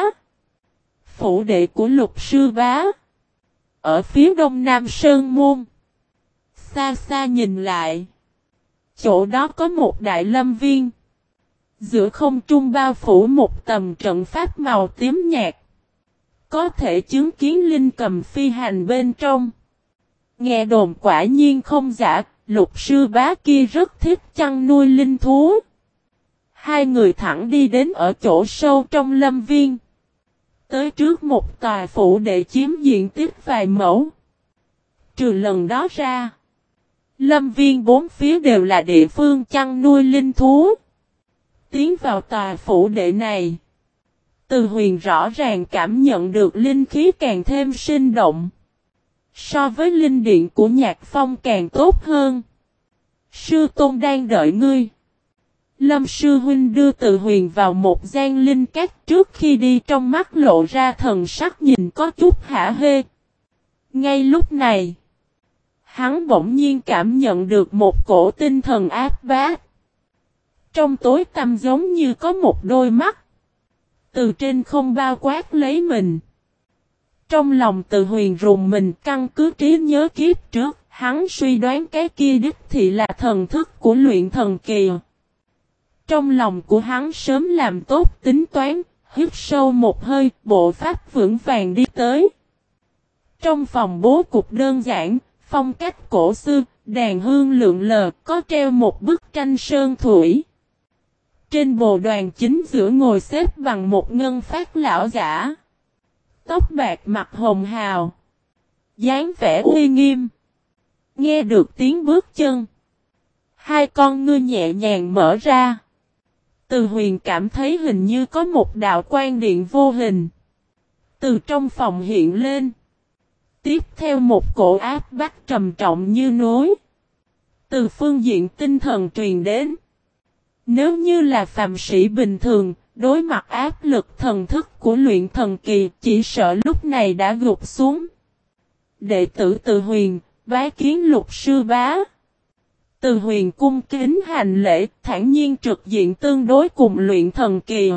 Phủ đệ của Lục sư bá ở phía đông nam Sơn Môn. xa xa nhìn lại. Chỗ đó có một đại lâm viên. Giữa không trung bao phủ một tầm trận pháp màu tím nhạt. Có thể chứng kiến linh cầm phi hành bên trong. Nghe đồn quả nhiên không giả, lục sư bá kia rất thích chăn nuôi linh thú. Hai người thẳng đi đến ở chỗ sâu trong lâm viên. Tới trước một tòa phủ để chiếm diện tích vài mẫu. Trừ lần đó ra, lâm viên bốn phía đều là địa phương chăn nuôi linh thú. Tiến vào tòa phủ đệ này, Từ Huyền rõ ràng cảm nhận được linh khí càng thêm sinh động. So với linh điện của Nhạc Phong càng tốt hơn. Sư Tôn đang đợi ngươi. Lâm sư huynh đưa Từ Huyền vào một gian linh cát, trước khi đi trong mắt lộ ra thần sắc nhìn có chút hả hê. Ngay lúc này, hắn bỗng nhiên cảm nhận được một cổ tinh thần áp bát. Trong tối tăm giống như có một đôi mắt từ trên không bao quát lấy mình. Trong lòng Từ Huyền rùng mình, căn cứ trí nhớ kiếp trước, hắn suy đoán cái kia đích thị là thần thức của luyện thần kỳ. Trong lòng của hắn sớm làm tốt tính toán, hít sâu một hơi, bộ pháp vững vàng đi tới. Trong phòng bố cục đơn giản, phong cách cổ xưa, đàn hương lượn lờ, có treo một bức tranh sơn thủy. Trên bồ đoàn chính giữa ngồi xếp bằng một ngân phát lão giả. Tóc bạc mặt hồng hào. Dáng vẻ uy nghiêm. Nghe được tiếng bước chân. Hai con ngươi nhẹ nhàng mở ra. Từ Huyền cảm thấy hình như có một đạo quang điện vô hình. Từ trong phòng hiện lên. Tiếp theo một cổ áp bách trầm trọng như núi. Từ phương diện tinh thần truyền đến. Nếu như là phàm sĩ bình thường, đối mặt áp lực thần thức của luyện thần kỳ, chỉ sợ lúc này đã gục xuống. Đệ tử Từ Huyền, bái kiến lục sư bá. Từ Huyền cung kính hành lễ, thản nhiên trực diện tương đối cùng luyện thần kỳ.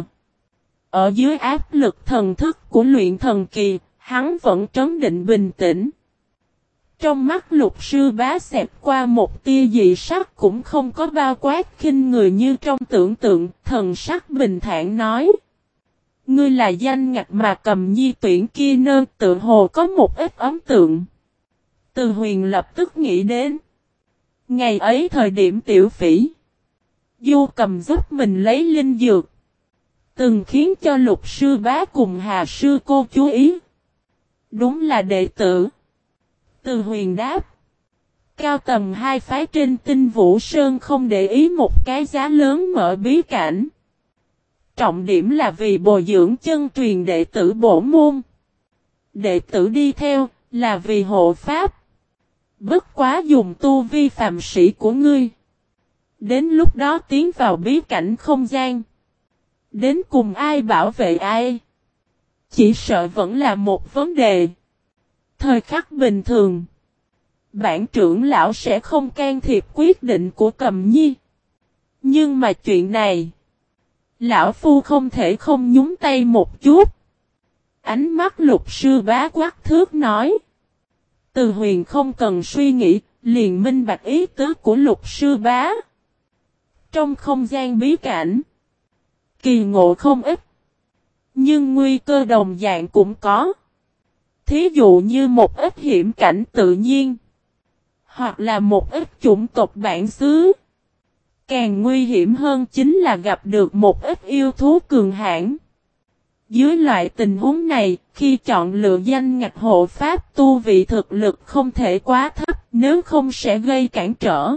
Ở dưới áp lực thần thức của luyện thần kỳ, hắn vẫn trấn định bình tĩnh. Trong mắt lục sư bá xẹt qua một tia dị sắc, cũng không có bao quát khinh người như trong tưởng tượng, thần sắc bình thản nói. Ngươi là danh ngạch mà Cầm Nhi tuyển kia nơ, tự hồ có một ít ấn tượng. Từ Huyền lập tức nghĩ đến. Ngày ấy thời điểm tiểu phỉ, Du Cầm giúp mình lấy linh dược, từng khiến cho lục sư bá cùng Hà sư cô chú ý. Đúng là đệ tử. Từ Huyền đáp. Cao tầng hai phái trên Tinh Vũ Sơn không để ý một cái giá lớn mở bí cảnh. Trọng điểm là vì bồi dưỡng chân truyền đệ tử bổ môn. Đệ tử đi theo là vì hộ pháp. Bất quá dùng tu vi phàm sĩ của ngươi. Đến lúc đó tiến vào bí cảnh không gian. Đến cùng ai bảo vệ ai? Chỉ sợ vẫn là một vấn đề. Thời khắc bình thường, bản trưởng lão sẽ không can thiệp quyết định của Cầm Nhi. Nhưng mà chuyện này, lão phu không thể không nhúng tay một chút. Ánh mắt lục sư bá quát thước nói. Từ Huyền không cần suy nghĩ, liền minh bạch ý tứ của lục sư bá. Trong không gian bí cảnh, kỳ ngộ không ít, nhưng nguy cơ đồng dạng cũng có. Thí dụ như một ít hiểm cảnh tự nhiên, hoặc là một ít chủng tộc bản xứ. Càng nguy hiểm hơn chính là gặp được một ít yêu thú cường hãn. Dưới loại tình huống này, khi chọn lựa danh ngạch hộ pháp, tu vị thực lực không thể quá thấp, nếu không sẽ gây cản trở.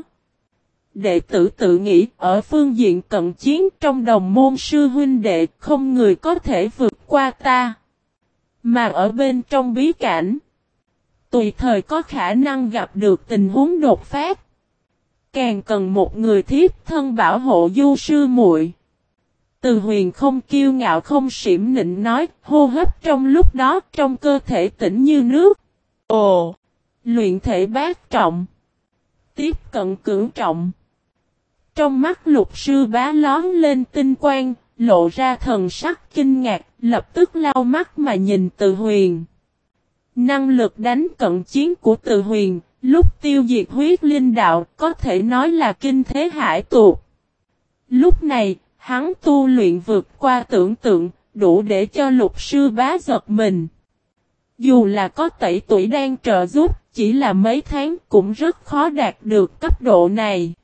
Đệ tử tự nghĩ, ở phương diện cận chiến trong đồng môn sư huynh đệ, không người có thể vượt qua ta. Mà ở bên trong bí cảnh, tùy thời có khả năng gặp được tình huống đột phát. Càng cần một người thiếp thân bảo hộ Du sư muội. Từ Huyền không kiêu ngạo không xiểm nịnh nói, hô hấp trong lúc đó trong cơ thể tĩnh như nước. Ồ! Luyện thể bát trọng. Tiếp cận cửu trọng. Trong mắt lục sư bá lón lên tinh quang, lộ ra thần sắc kinh ngạc, lập tức lau mắt mà nhìn Từ Huyền. Năng lực đánh cận chiến của Từ Huyền, Lúc tiêu diệt huyết linh đạo có thể nói là kinh thế hải tuột. Lúc này, hắn tu luyện vượt qua tưởng tượng, đủ để cho lục sư bá giật mình. Dù là có tẩy tuổi đang trợ giúp, chỉ là mấy tháng cũng rất khó đạt được cấp độ này.